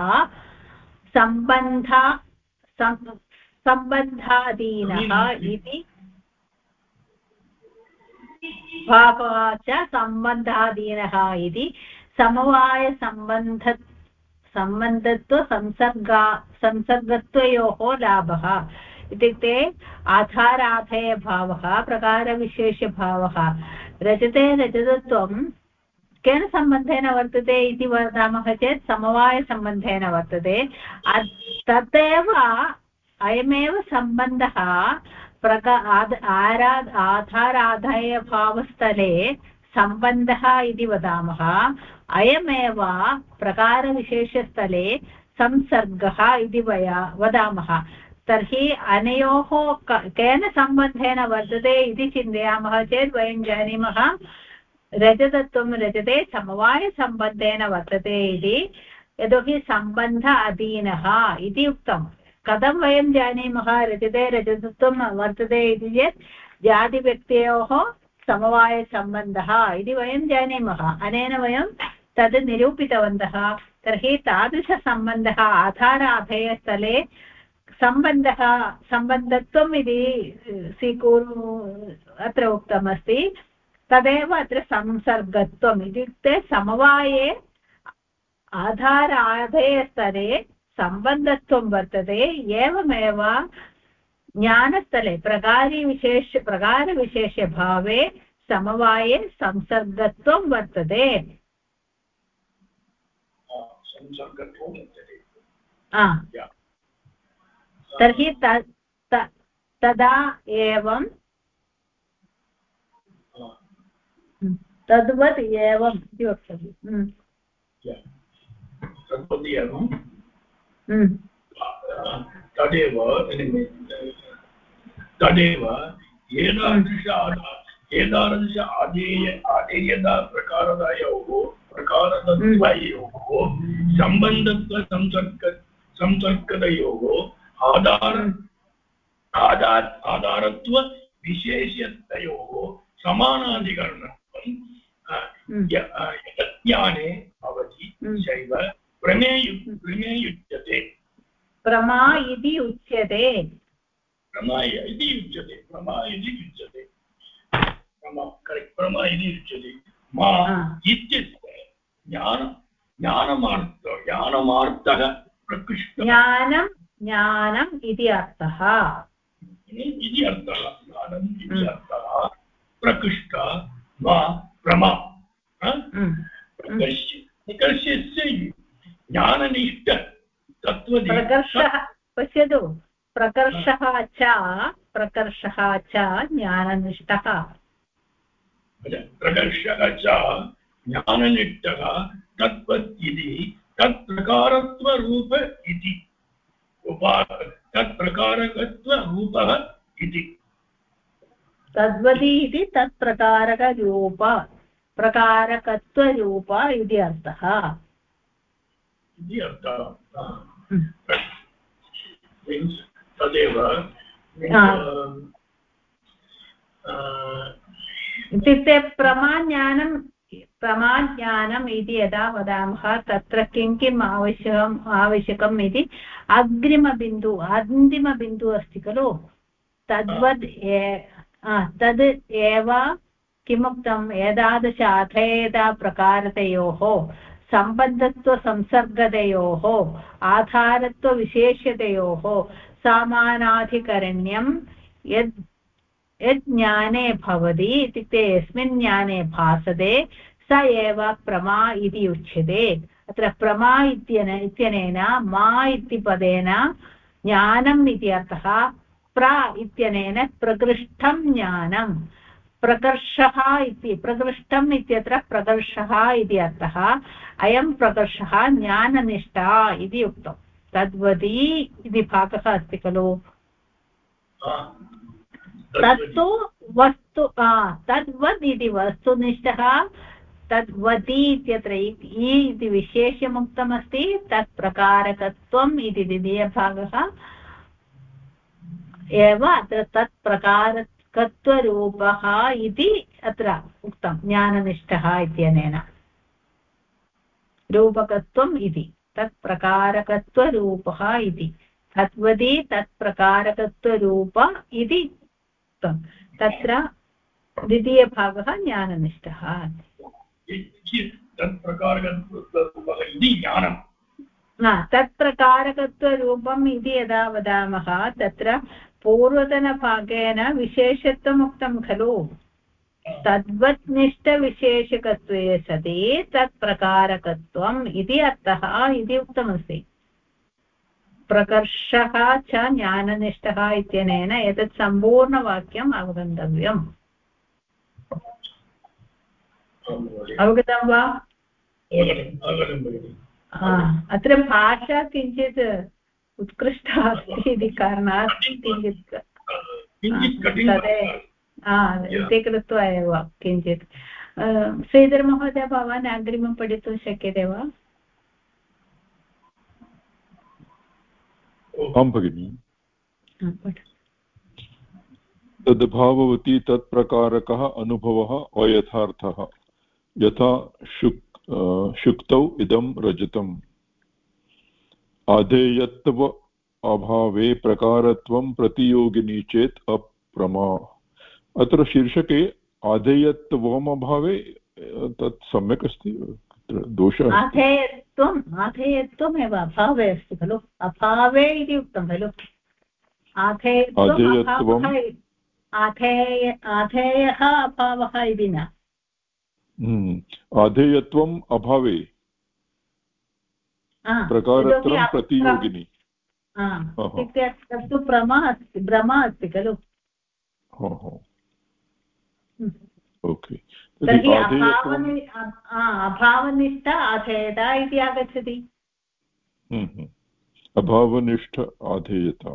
सम्बन्धाधीनः इति भावः च सम्बन्धाधीनः इति संसर्गत्वयोः लाभः इत्युक्ते आधाराधेयभावः प्रकारविशेष्यभावः रजते रजतत्वं केन सम्बन्धेन वर्तते इति वदामः चेत् समवायसम्बन्धेन वर्तते तदेव अयमेव सम्बन्धः आधाराधेयभावस्थले सम्बन्धः इति वदामः अयमेव प्रकारविशेषस्थले संसर्गः इति वदामः तर्हि अनयोः केन सम्बन्धेन वर्तते इति चिन्तयामः चेत् वयं जानीमः रजतत्वं रजते समवायसम्बन्धेन वर्तते इति यतोहि सम्बन्ध अधीनः इति उक्तं कथं वयं जानीमः रजते रजतत्वं वर्तते इति चेत् जातिव्यक्तयोः समवायसम्बन्धः इति वयं जानीमः अनेन वयं तद् निरूपितवन्तः तर्हि तादृशसम्बन्धः आधाराधेयस्थले सम्बन्धत्वम् इति अत्र उक्तमस्ति तदेव अत्र संसर्गत्वम् इत्युक्ते समवाये आधाराधेयस्तरे सम्बन्धत्वं वर्तते एवमेव ज्ञानस्थले प्रकारविशेष्यभावे समवाये संसर्गत्वं वर्तते तर्हि तदा एवं तद्वत् एवम् इति वक्तव्यम् तदेव एतादृश आधेयता प्रकारतयोः सम्बन्धत्व संसर्गतयोः आधारत्व विशेषतयोः समानाधिकरणत्वं ज्ञाने भवति चैव प्रमेयुच्यते प्रमा इति उच्यते प्रमा इति उच्यते मा इत्युक्ते ज्ञानमार्थः प्रकृष्टः ज्ञानम् इति अर्थः प्रकृष्टः मा प्रमा निकर्षस्य ज्ञाननिष्ठ प्रकर्षः पश्यतु प्रकर्षः च ज्ञाननिष्ठः प्रकर्षः च ज्ञाननिष्ठः तत्त्वत् इति तत्प्रकारत्वरूप इति तत्प्रकारकत्वरूपः इति तद्वति इति प्रकारकत्वरूप इति अर्थः तदेव इत्युक्ते प्रमाज्ञानम् इति यदा वदामः तत्र किम् आवश्यकम् इति अन्तिमबिन्दुः अस्ति खलु तद्वद् तद् एव किमुक्तम् एतादृश अथेयताप्रकारतयोः सम्बन्धत्वसंसर्गतयोः आधारत्वविशेष्यतयोः समानाधिकरण्यं यद् ज्ञाने भवति इत्युक्ते यस्मिन् ज्ञाने भासते स एव प्रमा इति उच्यते अत्र प्रमा इत्यनेन मा इति पदेन ज्ञानम् इति अर्थः प्र इत्यनेन प्रकृष्टं ज्ञानं प्रकर्षः इति प्रकृष्टम् इत्यत्र प्रकर्षः इति अर्थः अयं प्रकर्षः ज्ञाननिष्ठा इति उक्तं तद्वदी इति भागः अस्ति खलु तत्तु वस्तु तद्वद् इति वस्तुनिष्ठः तद्वती इत्यत्र इति विशेष्यमुक्तमस्ति तत्प्रकारकत्वम् इति द्वितीयभागः एव अत्र तत्प्रकारकत्वरूपः इति अत्र उक्तं ज्ञाननिष्ठः इत्यनेन रूपकत्वम् इति तत्प्रकारकत्वरूपः इति तद्वदी तत्प्रकारकत्वरूप इति तत्र द्वितीयभागः ज्ञाननिष्ठः तत्प्रकारकत्वरूपम् इति यदा वदामः तत्र पूर्वतनभागेन विशेषत्वम् उक्तं खलु तद्वत्निष्ठविशेषकत्वे सति तत्प्रकारकत्वम् इति अर्थः इति उक्तमस्ति प्रकर्षः च ज्ञाननिष्ठः इत्यनेन एतत् सम्पूर्णवाक्यम् अवगन्तव्यम् अवगतं वा अत्र भाषा किञ्चित् उत्कृष्टा अस्ति इति कारणात् किञ्चित् इति कृत्वा एव किञ्चित् श्रीधरमहोदय भवान् अग्रिमं पठितुं शक्यते वा आं भगिनि तद्भाववती तत्प्रकारकः अनुभवः अयथार्थः यथा शुक्तौ इदं रजतम् आधेयत्व अभावे प्रकारत्वं प्रतियोगिनी चेत् अप्रमा अत्र शीर्षके आधेयत्वम् अभावे तत् सम्यक् अस्ति दोषः आधेयत्वमेव अभावे अस्ति खलु अभावे इति उक्तं खलु आधेयः अभावः इति न आधेयत्वम् अभावे प्रकारत्रं प्रतियोगिनी तत्तु भ्रमा अस्ति खलु ओके तर्हि अभावनिष्ठ आधेयता इति आगच्छति अभावनिष्ठ आधेयता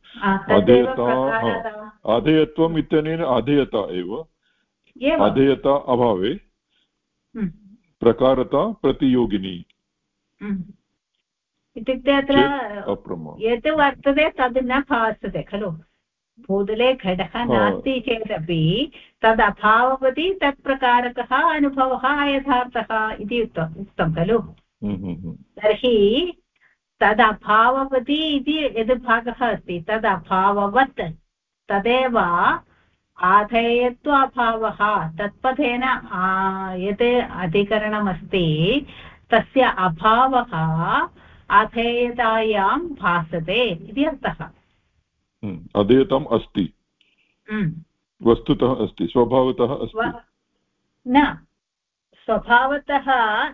आधेयत्वम् इत्यनेन आधेयता एव आधेयता अभावे प्रकारता प्रतियोगिनी इत्युक्ते अत्र यत् वर्तते तद् न भासते खलु भूतले घटः नास्ति चेदपि तद् अभाववति तत्प्रकारकः अनुभवः यथार्थः इति उक्तं खलु तर्हि तद् अभाववति इति यद् भागः अस्ति तद् अभाववत् तदेव आधेयत्व अभावः तत्पदेन यत् अधिकरणमस्ति तस्य अभावः आधेयतायां भासते इति अर्थः अधेयताम् अस्ति वस्तुतः अस्ति स्वभावतः अस्ति न स्वभावतः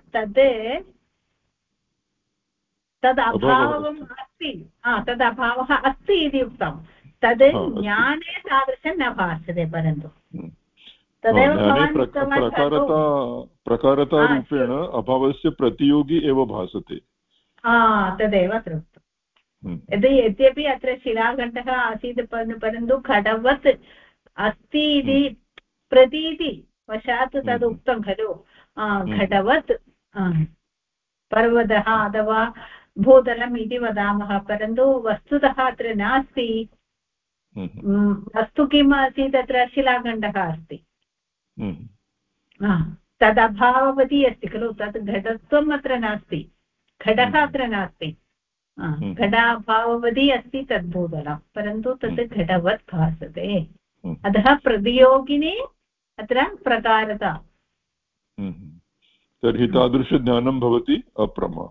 तद् अभावम् अस्ति तद् अभावः अस्ति इति उक्तं तद् ज्ञाने तादृशं न भासते परन्तु तदेव प्रकारतारूपेण अभावस्य प्रतियोगी एव भासते तदेव अत्र उक्तम् यद्यपि अत्र शिलाखण्डः आसीत् परन्तु घटवत् अस्ति इति प्रतीति वशात् तद् उक्तं खलु घटवत् पर्वतः अथवा भूतलम् इति वदामः परन्तु वस्तुतः अत्र नास्ति वस्तु किम् आसीत् अत्र शिलाखण्डः अस्ति तदभाववती अस्ति खलु तत् घटत्वम् अत्र नास्ति घटः अत्र नास्ति घटाभाववती अस्ति तद् भूतलं परन्तु तत् घटवत् भासते अतः प्रतियोगिनी अत्र प्रकारता तर्हि तादृशज्ञानं भवति अप्रमा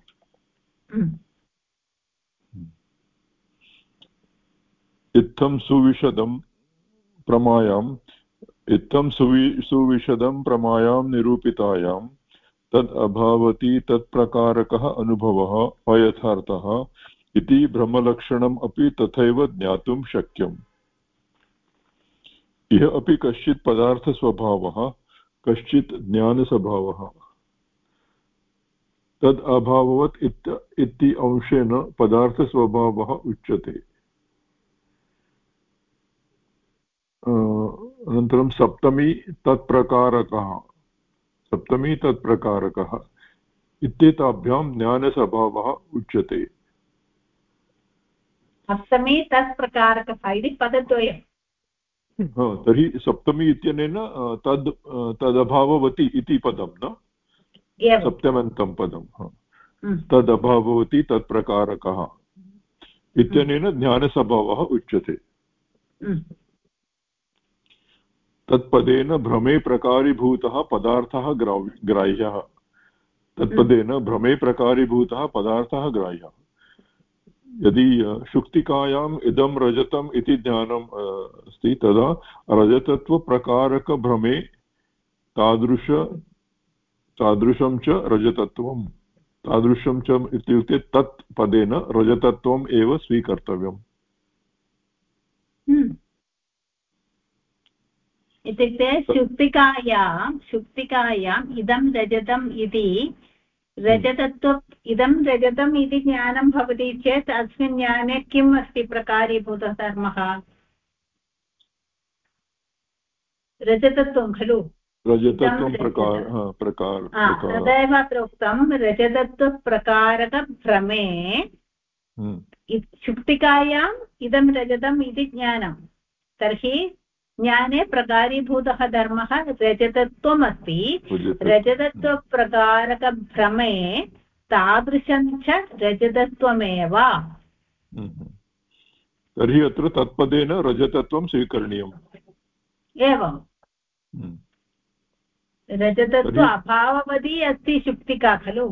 इत्थं सुविशदं प्रमायाम् इत्थं सुविशदं प्रमायां निरूपितायां तद् अभावति तत्प्रकारकः अनुभवः अयथार्थः इति भ्रमलक्षणम् अपि तथैव ज्ञातुं शक्यम् इह अपि कश्चित् पदार्थस्वभावः कश्चित् ज्ञानस्वभावः तद् अभाववत् इति अंशेन पदार्थस्वभावः उच्यते अनन्तरं सप्तमी तत्प्रकारकः इत्येताभ्यां ज्ञानस्वभावः उच्यते सप्तमी तत्प्रकारकः इति पदद्वयम् तर्हि सप्तमी इत्यनेन तदभाववती इति पदं न सप्तमन्तं पदं तदभाववती तत्प्रकारकः इत्यनेन ज्ञानस्वभावः उच्यते तत्पदेन भ्रमे प्रकारीभूतः पदार्थः ग्राह्यः तत्पदेन भ्रमे प्रकारीभूतः पदार्थः ग्राह्यः यदि शुक्तिकायाम् इदं रजतम् इति ज्ञानम् अस्ति तदा रजतत्वप्रकारकभ्रमे तादृशं च रजतत्वं तादृशं च इत्युक्ते तत् पदेन रजतत्वम् एव स्वीकर्तव्यम् इत्युक्ते शुक्तिकायाम् इदं रजतम् इति इदं रजतम् इति ज्ञानं भवति चेत् अस्मिन् ज्ञाने किम् अस्ति प्रकारीभूतः धर्मः रजतत्वं खलु तदेव अत्र उक्तं रजतत्वप्रकारकभ्रमे शुक्तिकायाम् इदं रजतम् इति ज्ञानं तर्हि ज्ञाने प्रकारीभूतः धर्मः रजतत्वम् अस्ति रजतत्वप्रकारकभ्रमे तादृशं च रजतत्वमेव तर्हि अत्र तत्पदेन रजतत्वं स्वीकरणीयम् एवं रजतत्व अभाववती अस्ति शुक्तिका खलु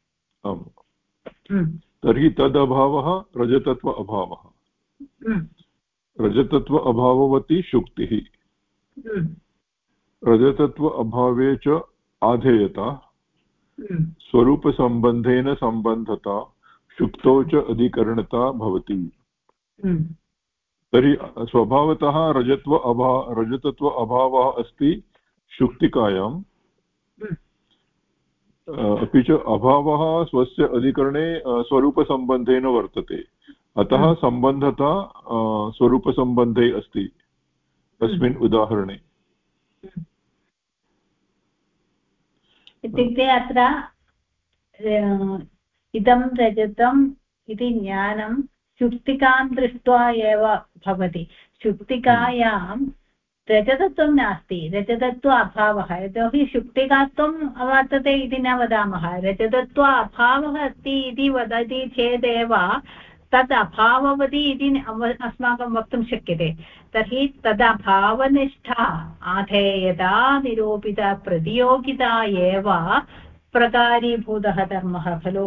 तर्हि तदभावः रजतत्व अभावः रजतत्व अभाववती शुक्तिः रजतत्व अभावे च आधेयता स्वरूपसम्बन्धेन सम्बन्धता शुक्तौ च अधिकरणता भवति तर्हि स्वभावतः रजतत्व अभावः अस्ति शुक्तिकायाम् अपि च अभावः स्वस्य अधिकरणे स्वरूपसम्बन्धेन वर्तते अतः सम्बन्धता स्वरूपसम्बन्धे अस्ति तस्मिन् उदाहरणे इत्युक्ते अत्र इदं रजतम् इति ज्ञानं शुक्तिकां दृष्ट्वा एव भवति शुक्तिकायां रजतत्वं नास्ति रजतत्व अभावः यतोहि शुक्तिकात्वं वर्तते इति न वदामः रजतत्व अभावः अस्ति इति वदति चेदेव तद् अभाववती इति अस्माकं वक्तुं शक्यते तर्हि तदभावनिष्ठा आधेयता निरूपिता प्रतियोगिता एव प्रकारीभूतः धर्मः खलु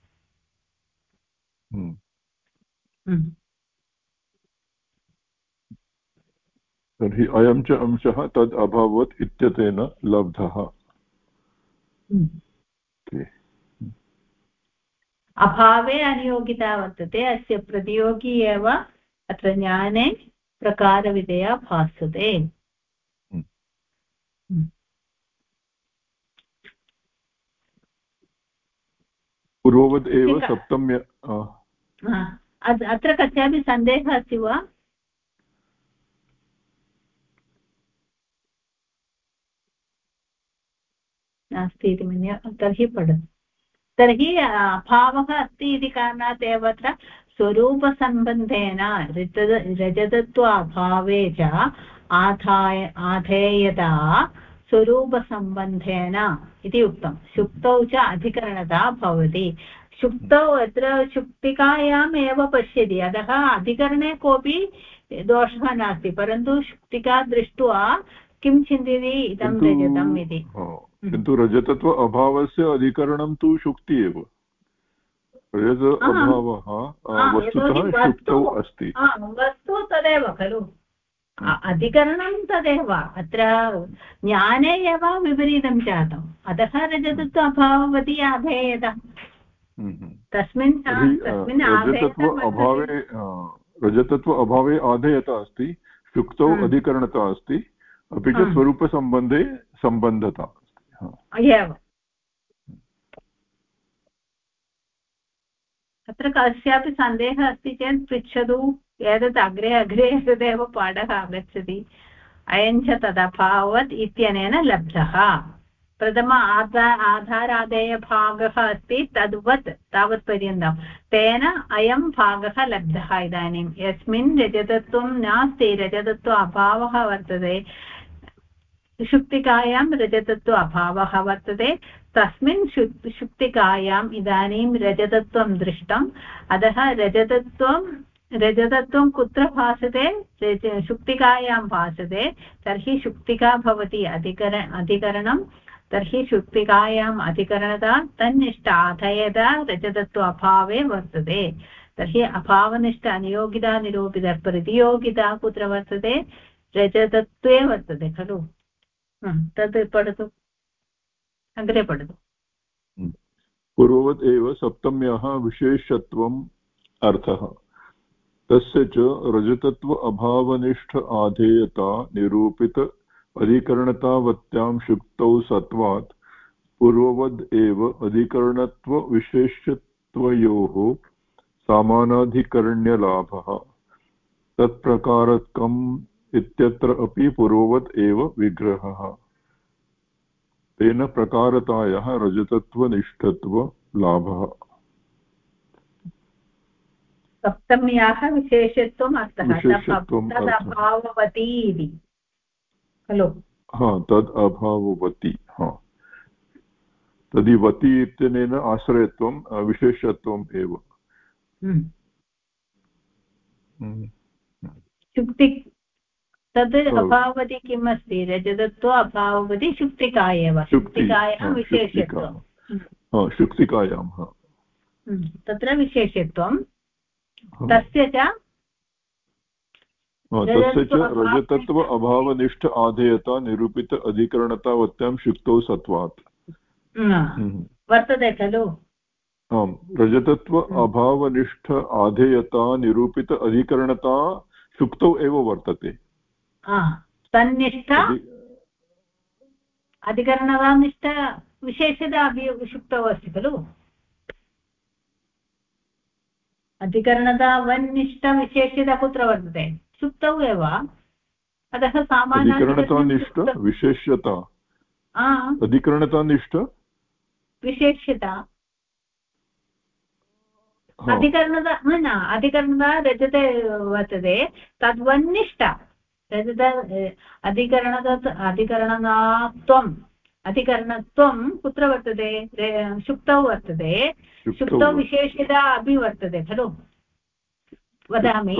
तर्हि अयं च अंशः तद् अभवत् इत्यतेन लब्धः अभावे अनियोगिता वर्तते अस्य प्रतियोगी एव अत्र ज्ञाने प्रकारविधया भासते पूर्ववत् एव सप्तम्य अत्र कस्यापि सन्देहः अस्ति वा नास्ति इति मन्ये तर्हि पठतु तर्हि अभावः अस्ति इति कारणात् एव अत्र स्वरूपसम्बन्धेन रजतत्व अभावे च आधेयता स्वरूपसम्बन्धेन इति उक्तं शुक्तौ च अधिकरणता भवति शुक्तौ अत्र शुक्तिकायाम् एव पश्यति अतः अधिकरणे कोऽपि दोषः नास्ति परन्तु शुक्तिका दृष्ट्वा किं चिन्तयति इदं रजतम् इति किन्तु रजतत्व अभावस्य अधिकरणं तु शुक्ति एव रजत अभावः वस्तुतः शुक्तौ अस्ति वस्तु तदेव खलु अधिकरणं तदेव अत्र ज्ञाने एव विपरीतं जातम् अतः रजतत्व अभाववती अभेयत तस्मिन् रजतत्व अभावे आधेयता अस्ति शुक्तौ अधिकरणता अस्ति अपि च स्वरूपसम्बन्धे सम्बन्धता एव अत्र कस्यापि सन्देहः अस्ति चेत् पृच्छतु एतत् अग्रे अग्रे तदेव पाठः आगच्छति अयं च तदभावत् इत्यनेन लब्धः प्रथम आधारादेयभागः अस्ति तद्वत् तावत्पर्यन्तं तेन अयं भागः लब्धः इदानीं यस्मिन् रजतत्वं नास्ति रजतत्व अभावः वर्तते शुक्तिकायां रजतत्व अभावः वर्तते तस्मिन् शुक्तिकायाम् इदानीं रजतत्वं दृष्टम् अतः रजतत्वं कुत्र भासते शुक्तिकायां भासते तर्हि शुक्तिका भवति अधिकरणं तर्हि शुक्तिकायाम् अधिकरणता तन्निष्ठ आधेयता रजतत्व अभावे वर्तते तर्हि अभावनिष्ठ अनियोगिता निरूपिता प्रतियोगिता कुत्र वर्तते रजतत्वे वर्तते खलु तद् पठतु अग्रे पठतु पूर्ववत् एव सप्तम्याः विशेषत्वम् अर्थः तस्य च रजतत्व अभावनिष्ठ आधेयता निरूपित अधिकरणतावत्यां शुक्तौ सत्वात् पूर्ववद् एव अधिकरणत्व विशेषत्वयोः सामानाधिकरण्यलाभः तत्प्रकारकम् इत्यत्र अपि पूर्ववत् एव विग्रहः तेन प्रकारतायाः रजतत्वनिष्ठत्वलाभः सप्तम्याः विशेषत्वम् अर्थः तदभाववती इति खलु तद् अभाववती तदिवती इत्यनेन आश्रयत्वं विशेषत्वम् एव शुक्ति तद् अभावति किम् अस्ति रजतत्व अभाववति शुक्तिका एव शुक्तिकायां विशेषत्वं शुक्तिकायां तत्र विशेषत्वं तस्य च रजतत्व अभावनिष्ठ आधेयता निरूपित अधिकरणतावत्यां शुक्तौ सत्वात् वर्तते खलु आम् रजतत्व अभावनिष्ठ आधेयता निरूपित अधिकरणता शुक्तौ एव वर्तते तन्निष्ठ अधिकरणतानिष्ठ विशेषता अपि शुक्तौ अस्ति खलु अधिकरणता वन्निष्ठ विशेषता कुत्र वर्तते शुक्तौ एव अतः सामान्यनिष्ठ विशेष्यता अधिकरणतानिष्ठ विशेष्यता अधिकरणता रजते वर्तते तद्वन्निष्ठ रजत अधिकरणत्वं कुत्र वर्तते शुक्तौ वर्तते शुक्तौ विशेषता अपि वर्तते खलु वदामि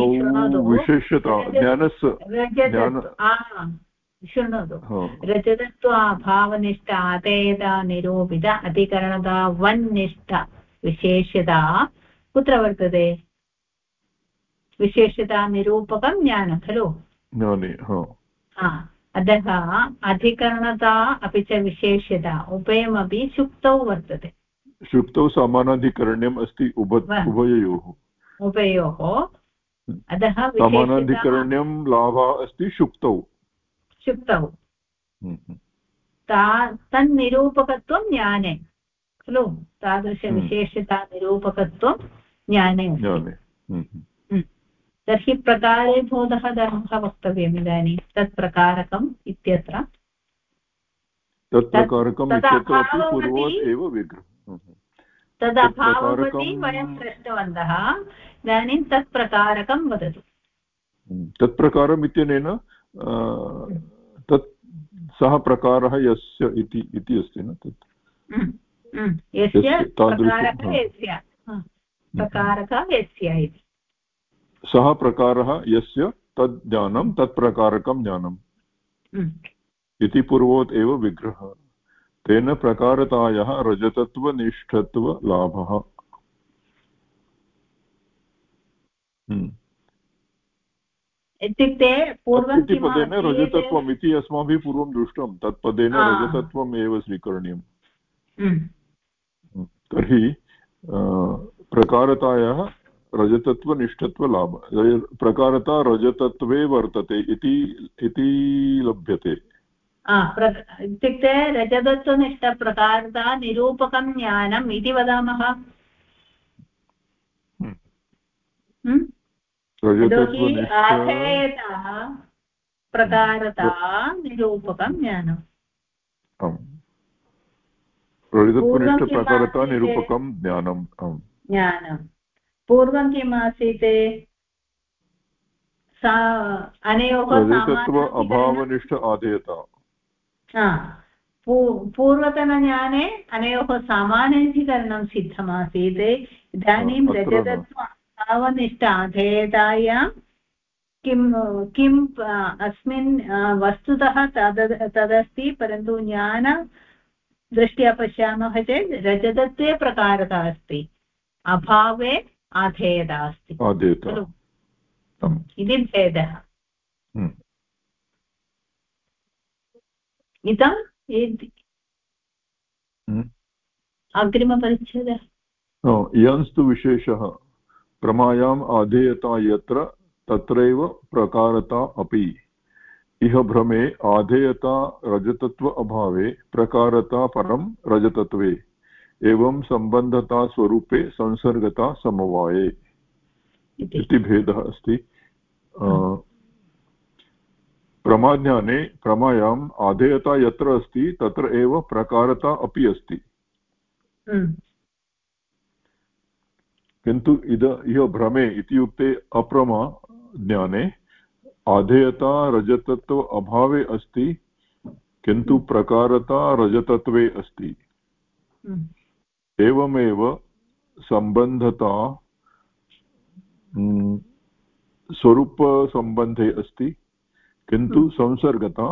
शृणोतु रजतत्व अभावनिष्ठ आधेयता निरूपित अधिकरणता वन्निष्ठ विशेषता कुत्र वर्तते विशेषता निरूपकं ज्ञानं खलु अतः अधिकरणता अपि च विशेषता उभयमपि शुक्तौ वर्तते शुक्तौ समानाधिकरण्यम् अस्ति उभयोः अतः समानाधिकरण्यं लाभः अस्ति शुक्तौ तन्निरूपकत्वं ज्ञाने खलु तादृशविशेषता निरूपकत्वं ज्ञाने तर्हि प्रकारे बोधः धर्मः वक्तव्यम् इदानीं तत्प्रकारकम् इत्यत्र तदभाववती वयं पृष्टवन्तः इदानीं तत्प्रकारकं वदतु तत्प्रकारम् इत्यनेन तत् सः प्रकारः यस्य इति अस्ति न तत् यस्य प्रकारकः यस्य इति सः प्रकारः यस्य तद् ज्ञानं तत् प्रकारकं ज्ञानम् इति पूर्वोत् एव विग्रहः तेन प्रकारतायाः रजतत्वनिष्ठत्वलाभः इत्युक्ते पूर्वं पदेन रजतत्वम् इति अस्माभिः पूर्वं दृष्टं तत् पदेन रजतत्वम् एव स्वीकरणीयम् तर्हि प्रकारतायाः रजतत्वनिष्ठत्वलाभ प्रकारता रजतत्वे वर्तते इति लभ्यते इत्युक्ते रजतत्वनिष्ठप्रकारता निरूपकं ज्ञानम् इति वदामः आधेयता प्रकारता निरूपकं ज्ञानम् रजतत्वनिष्ठप्रकारता निरूपकं ज्ञानम् पूर्वं किम् आसीत् अनयोः रजतत्व अभावनिष्ठ आधेयता पूर्वतनज्ञाने अनयोः सामानाधिकरणं सिद्धमासीत् इदानीं रजतत्व अभावनिष्ठ आधेयतायां किम् अस्मिन् वस्तुतः तदस्ति परन्तु ज्ञानदृष्ट्या पश्यामः चेत् रजतत्वे प्रकारता अस्ति अभावे आधेयता अस्ति खलु इति भेदः इदम् अग्रिमपरिच्छेदः इयंस्तु विशेषः प्रमायाम् आधेयता यत्र तत्रैव प्रकारता अपि इह भ्रमे आधेयता रजतत्व अभावे प्रकारता परं रजतत्वे एवं सम्बन्धता स्वरूपे संसर्गता समवाये इति भेदः अस्ति प्रमाज्ञाने प्रमायाम् आधेयता यत्र अस्ति तत्र एव प्रकारता अपि अस्ति किन्तु इह भ्रमे इत्युक्ते अप्रमा ज्ञाने आधेयता रजतत्व अभावे अस्ति किन्तु प्रकारता रजतत्वे अस्ति एवमेव सम्बन्धता स्वरूपसम्बन्धे अस्ति किन्तु संसर्गता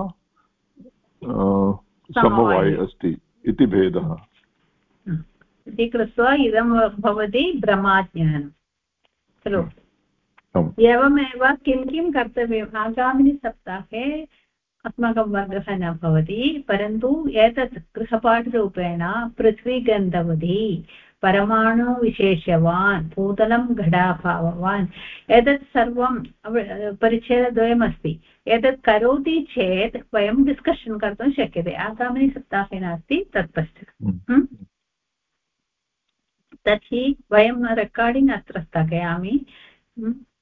समवाये अस्ति इति भेदः इति कृत्वा इदं भवति भ्रमाज्ञानं खलु एवमेव किं किं कर्तव्यम् आगामिनि सप्ताहे अस्माकं वर्गः न भवति परन्तु एतत् गृहपाठरूपेण पृथ्वीगन्धवती परमाणुविशेषवान् भूतलं घटाभाववान् एतत् सर्वं परिच्छेदद्वयमस्ति एतत् करोति चेत् वयं डिस्कशन् कर्तुं शक्यते आगामिनि सप्ताहे नास्ति तत् पश्यतु तर्हि वयं रेकार्डिङ्ग् अत्र स्थगयामि